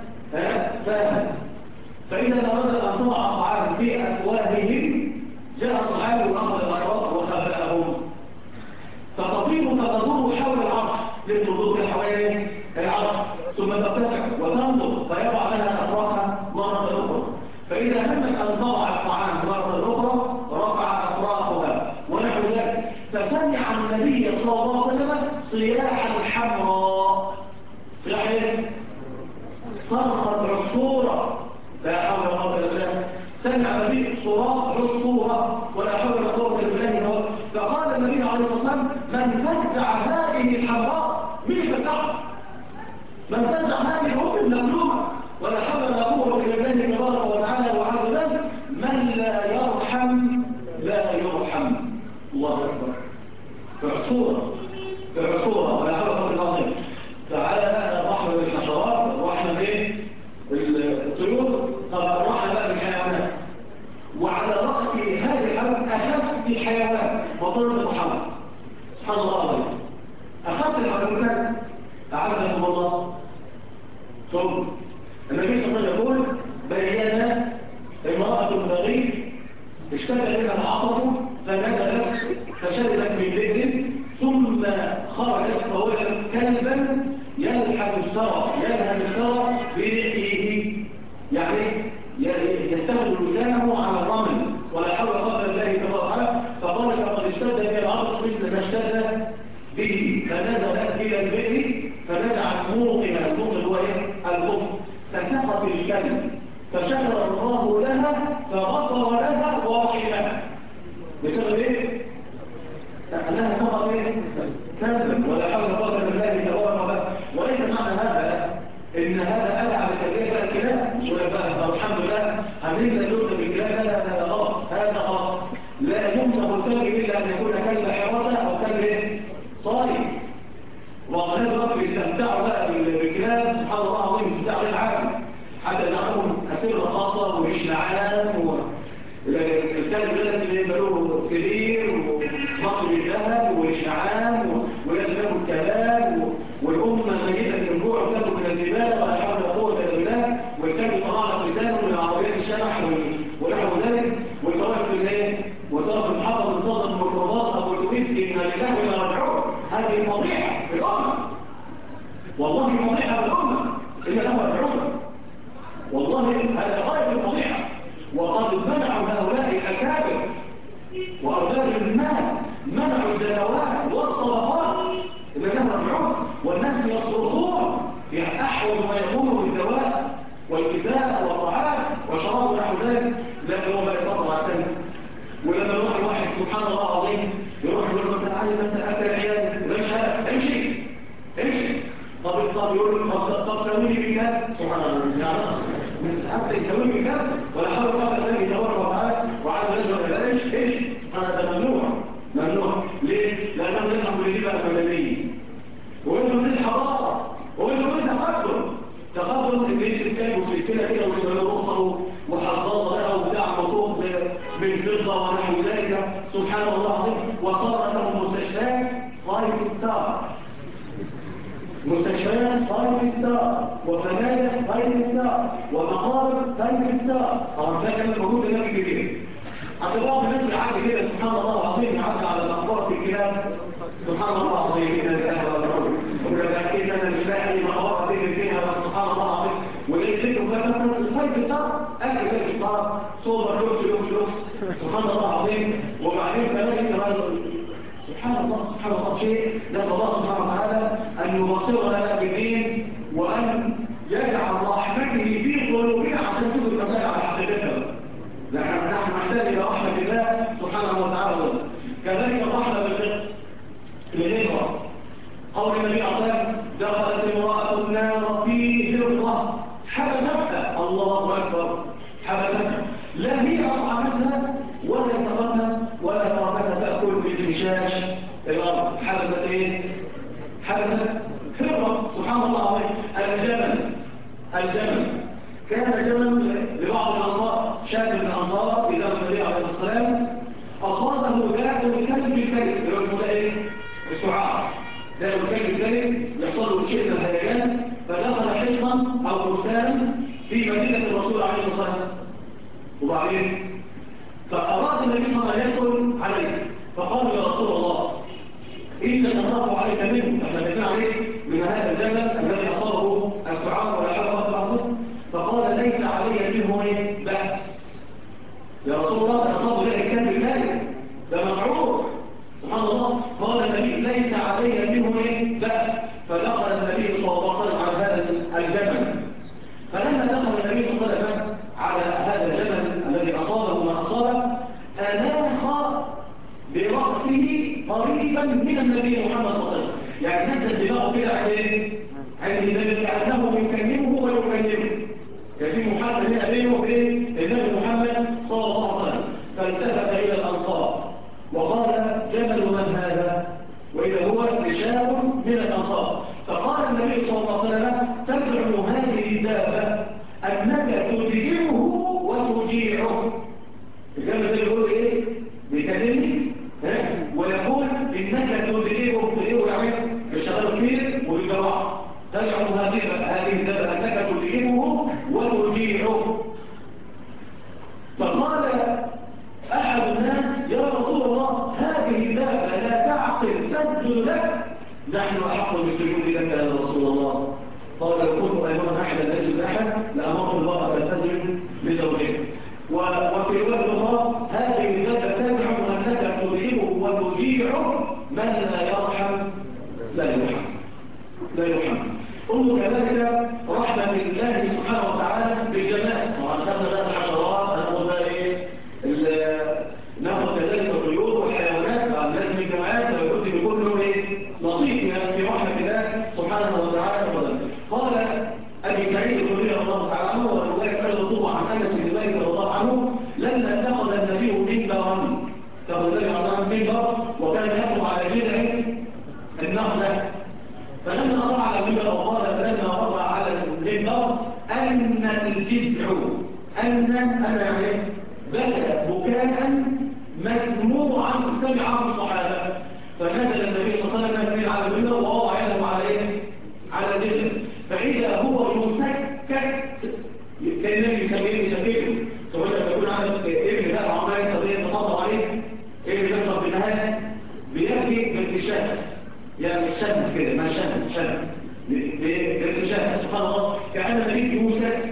فاها. فإذا أراد أن تضع الطعام في أفواههم جاء الصحابي وأخذ الأفراخ وخبأهم فتطير تدور حول العرش للتدور حوالين العرش ثم ترتفع وتنظر فيضع لها أفراخها مرة أخرى. فإذا همت أن تضع الطعام مرة أخرى رفع أفراخها ونحو ذلك. فسمع النبي صلى الله عليه وسلم صياحا حمراء. صياح ايه؟ صرخة عصفورة لا حول ولا قوة الا بالله. سمع النبي صراخ عصفورة ولا حول ولا قوة الا بالله. فقال النبي عليه الصلاة والسلام من فزع هذه الحمراء من فزعها؟ من فزع هذه الأم المملومة ولا حول ولا قوة الا بالله تبارك وتعالى وعز وجل. من لا يرحم لا يرحم. الله أكبر. بعصورة ولا حول ولا قوة إلا بالله. تعالى بقى الرحمة بالحشرات الرحمة بالطيور طبعا الرحمة بقى بالحيوانات. وعلى رأس هذه الحيوان أخس الحيوان مطلوب محمد سبحان الله عليه. أخس الحيوان أعزكم الله. ثم النبي صلى الله عليه وسلم يقول بينا امرأة بغي اشتبه لها العطف فنزلت فشربت من بئر ثم خرجت فوجدت كلبا يلهث الثرى برئيه يعني يستخدم لسانه على الرمل ولا حول ولا قوة الا بالله تبارك وتعالى. فقال لقد اشتد به العطش مثل ما اشتد به فنزلت الى البئر فنزعت موقنا الموقن هو الخف فسقط الكلب فشكر الله لها فغفر لها ورحمها بسبب ايه؟ لأنها سقط كلبا ولا حول ولا قوة الا بالله تبارك وتعالى. وليس معنى هذا ان هذا ألعب بتربية بقى الكلاب مش ولا بقى الحمد لله عاملين اللغة بالكلاب هذا غلط هذا غلط. لا ينصب الكلب إلا أن يكون كلب حراسة أو كلب صارم. وقد نزلوا بيستمتعوا بقى بالكلاب سبحان الله العظيم يستمتعوا بالعالم حتى يجعلهم أسرة خاصة وإشلعان الكلب لازم يبقى له سرير ومطل الذهب وإشلعان ولازم ياكل كلام والأمة ميتة من الجوع وتاكل من الزبالة ولا حول ولا قوة إلا بالله. والكلب طلع لك لسانه من عربيات الشبح ونحو ذلك وتقف في الايه؟ وتقف المحطة تنتظر الميكروباص أو الأتوبيس إن لله وإنا راجعون. هذه فضيحة في الأمة والله فضيحة في الأمة إن له راجعون والله هذا غاية الفضيحة. وقد منعوا هؤلاء الأكابر وأرباب المال منعوا الزكوات والصدقات إن له راجعون والناس يصرخون أحوج ما يكون بالدواء والغذاء والطعام والشراب ونحو ذلك. لكن هو بقى يطلع على الثاني. ولما يروح الواحد سبحان الله العظيم يروح يقول مثلا عايز مثلا اكل العيال ليش هذا امشي طب يقول طب سوي لي بكام سبحان الله يعني حتى يسوي لي بكام ولا حول ولا قوه الا بالله تبارك وتعالى وعلى رجل ايش هذا ممنوع ليه؟ لانه يفهم اللي دي بقى مدنيين ويفهم دي الحضاره ويفهم دي تقدم ان انت تتكلم في سلسله كده ويبقى له رخصه وحظاظه بقى وبتاع خطوط من فضه ونحو ذلك سبحان الله العظيم. وصارت لهم مستشفيات 5 ستار، مستشفيات 5 ستار، وفنادق 5 ستار، ومقابر 5 ستار. طبعا ده كان موجود هناك كتير. حتى بعض الناس يعدي كده سبحان الله العظيم، يعدي على مقبره الكلاب، سبحان الله العظيم، كده الاهل والرجل يقول لك اكيد انا مش لاقي مقبره تيجي فيها، سبحان الله العظيم. ولقيت لكم بقى بس 5 ستار، اكل 5 ستار، سوبر لوكس لوكس لوكس، سبحان الله العظيم. وبعدين كمان سبحان الله سبحان الله شيء. نسأل الله سبحانه وتعالى أن يبصرنا لنا بالدين، وأن يجعل رحمته في قلوبنا عشان نشوف المسائل على حقيقتها. نحن نحتاج إلى رحمة الله سبحانه وتعالى. كذلك الرحمة بالفقه الهجرة. قول النبي عليه الصلاة والسلام: دخلت امرأة النار في هرة حبستها، الله أكبر، حبستها، لا هي أطعمتها ولا سقتها ولا تركتها تأكل في الفشاش الأرض. حبست إيه؟ حبست هرة، سبحان الله العظيم. الجمل كان جمل لبعض الأنصار، شاب من الأنصار في زمن النبي عليه الصلاة والسلام، أصابه داء الكلب بالكلب، اللي هو اسمه ده إيه؟ السعار. داء الكلب بالكلب يحصل له شيء من الهيجان، فدخل حصنا أو بستانا في مدينة الرسول عليه الصلاة والسلام. وبعدين فأراد النبي صلى الله عليه وسلم أن يدخل عليه، فقال: يا رسول الله، إن نخاف عليك منه، احنا خايفين عليك من هذا الجبل الذي أصابه السعار ولا حول ولا قوة. فقال: ليس علي منه بأس. يا رسول الله، أصابه ذلك الكلب الكلب، ده مسعور، سبحان الله. قال النبي: ليس علي منه بأس. فدخل النبي صلى الله عليه وسلم على هذا الجبل. فلما دخل النبي صلى الله عليه وسلم على هذا الجبل الذي أصابه ما أصابه، أناخ برأسه قريبا من النبي محمد صلى الله عليه وسلم، يعني نزل دماغه كده عند النبي كأنه يكلمه ويكلمه، يعني في محادثة هنا بينه وبين النبي محمد صلى الله عليه وسلم. فالتفت إلى الأنصار وقال: جبل من هذا؟ وإذا هو شاب من الأنصار. فقال النبي صلى الله عليه وسلم: تزعم هذه الدابة أنك تدجمه وتجيعه. الجبل ده يقول إيه؟ بيكلمني ويقول إنك تدجمه، يعني الشغال كبير ويجوع. تزعم هذه الدابة أنك تدجمه وتجيعه. فقال أحد الناس: يا رسول الله، هذه الدابة لا تعقل تسجد لك، نحن أحق بالسجود لك يا رسول الله. قال: لو كنت أيضا أحد الناس الأحد لأمر المرأة أن تسجد لزوجها. وفي رواية أخرى: هذه الدابة تزعم أنك تذهبه وتجيعه، من لا يرحم لا يرحم لا يرحم. انظر كذلك رحمة الله سبحانه وتعالى بالجمال. طبعا خدنا بقى الحشرات، هناخد بقى ايه؟ ناخد كذلك الطيور والحيوانات. لازم الجماعات لابد يكون له ايه؟ نصيب في رحمة الله سبحانه وتعالى. قال ابي سعيد الخدري رضي الله تعالى عنه، وروايه ايضا طبعا عن انس بن مالك رضي الله عنه: لما اتخذ النبي منبرا، اتخذ النبي عليه الصلاه والسلام منبر وكان يقوم على جذع النخله، فلما صعد على المنبر وقال لما وضع على المنبر: أن الجذع، أن يعني بكى بكاء مسموعا سمعه الصحابة. فنزل النبي صلى الله عليه وسلم على المنبر ووضع يده على ايه؟ على الجذع، فإذا هو يسكت كان يسكته. ثم لما يكون عندك ابن بقى وعمال يتفضل عليه، ايه اللي بيحصل في النهاية؟ بيأتي بالكشاف، يعني الشم كده، ما شم بالكشاف، سبحان الله. كأن النبي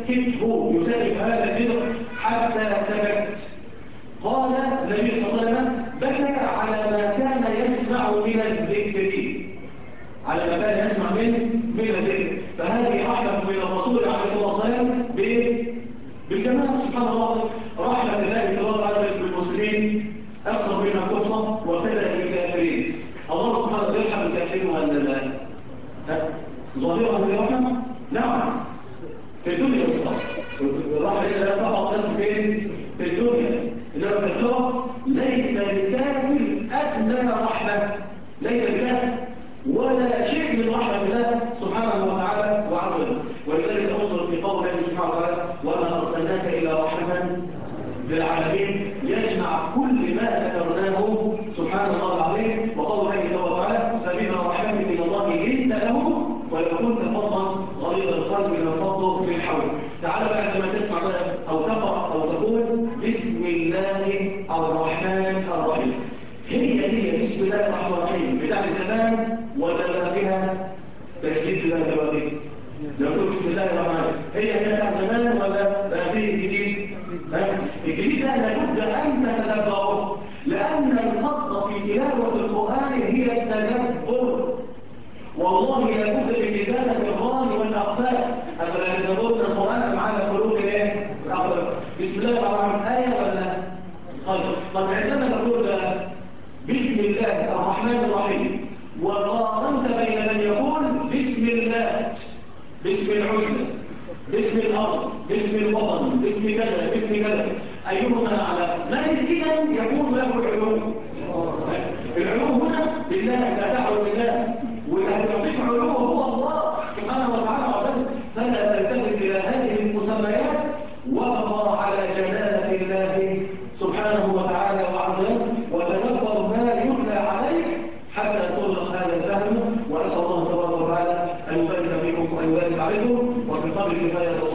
يسكت هذا الجذع حتى سكت. قال النبي صلى الله عليه وسلم: بكى على ما كان يسمع من الذكر، على ما كان يسمع من الذكر. فهذه رحمة من الرسول عليه الصلاة والسلام بالجمال، سبحان الله. رحمة الله بالمسلمين أكثر من الكفر، وكذلك بالكافرين. الله سبحانه وتعالى يرحم الكافرين ولا لا؟ ظاهرة من الرحمة؟ نعم، في الدنيا والصلاة. الرحمة لا فقط بس في الدنيا، إنما في الآخرة ليس لكافر أدنى رحمة، ليس بكافر ولا شيء من رحمة الله سبحانه وتعالى وعز وجل. ولذلك انظر في قول الله سبحانه وتعالى: وما أرسلناك إلا رحمة للعالمين يجمع كل ما ذكرناه سبحان الله العظيم. وقول الله تعالى فبما رحمة من الله لنت لهم ولو كنت فظا غليظ القلب لانفضوا في الحول. تعالى بعد ما تسمع او تقرا او تقول بسم الله الرحمن الرحيم. هي بسم الله الرحمن الرحيم بتاع زمان ولا بقى فيها تجديد بقى دلوقتي؟ لو تقول بسم الله الرحمن هي بتاع زمان ولا بقى فيه جديد؟ الجديد ده لابد ان تتدبره، لان القصد في تلاوه القران هي التدبر. والله لابد من ازاله الران والاقفال. افلا تدبرون القران ام على قلوب ايه؟ بسم الله الرحمن الرحيم ايه ولا؟ طيب عندما تقول بسم الله الرحمن الرحيم وقارنت بين من يقول بسم الله، بسم العزة، بسم الأرض، بسم الوطن، بسم كذا، بسم كذا، أيهما أعلى؟ من إذا يكون له العلوم؟ العلوم هنا بالله، لا تعلم بالله، واللي هيعطيك علوم هو الله سبحانه وتعالى وعلا. فلا تلتفت إلى هذه المسميات وابقى على جلالة الله سبحانه وتعالى وعزه وتدبر ما يتلى عليك حتى تطلق هذا الفهم. وأسأل الله تبارك وتعالى أن يبارك فيكم وأن يبارك عليكم وبقدر الكفاية.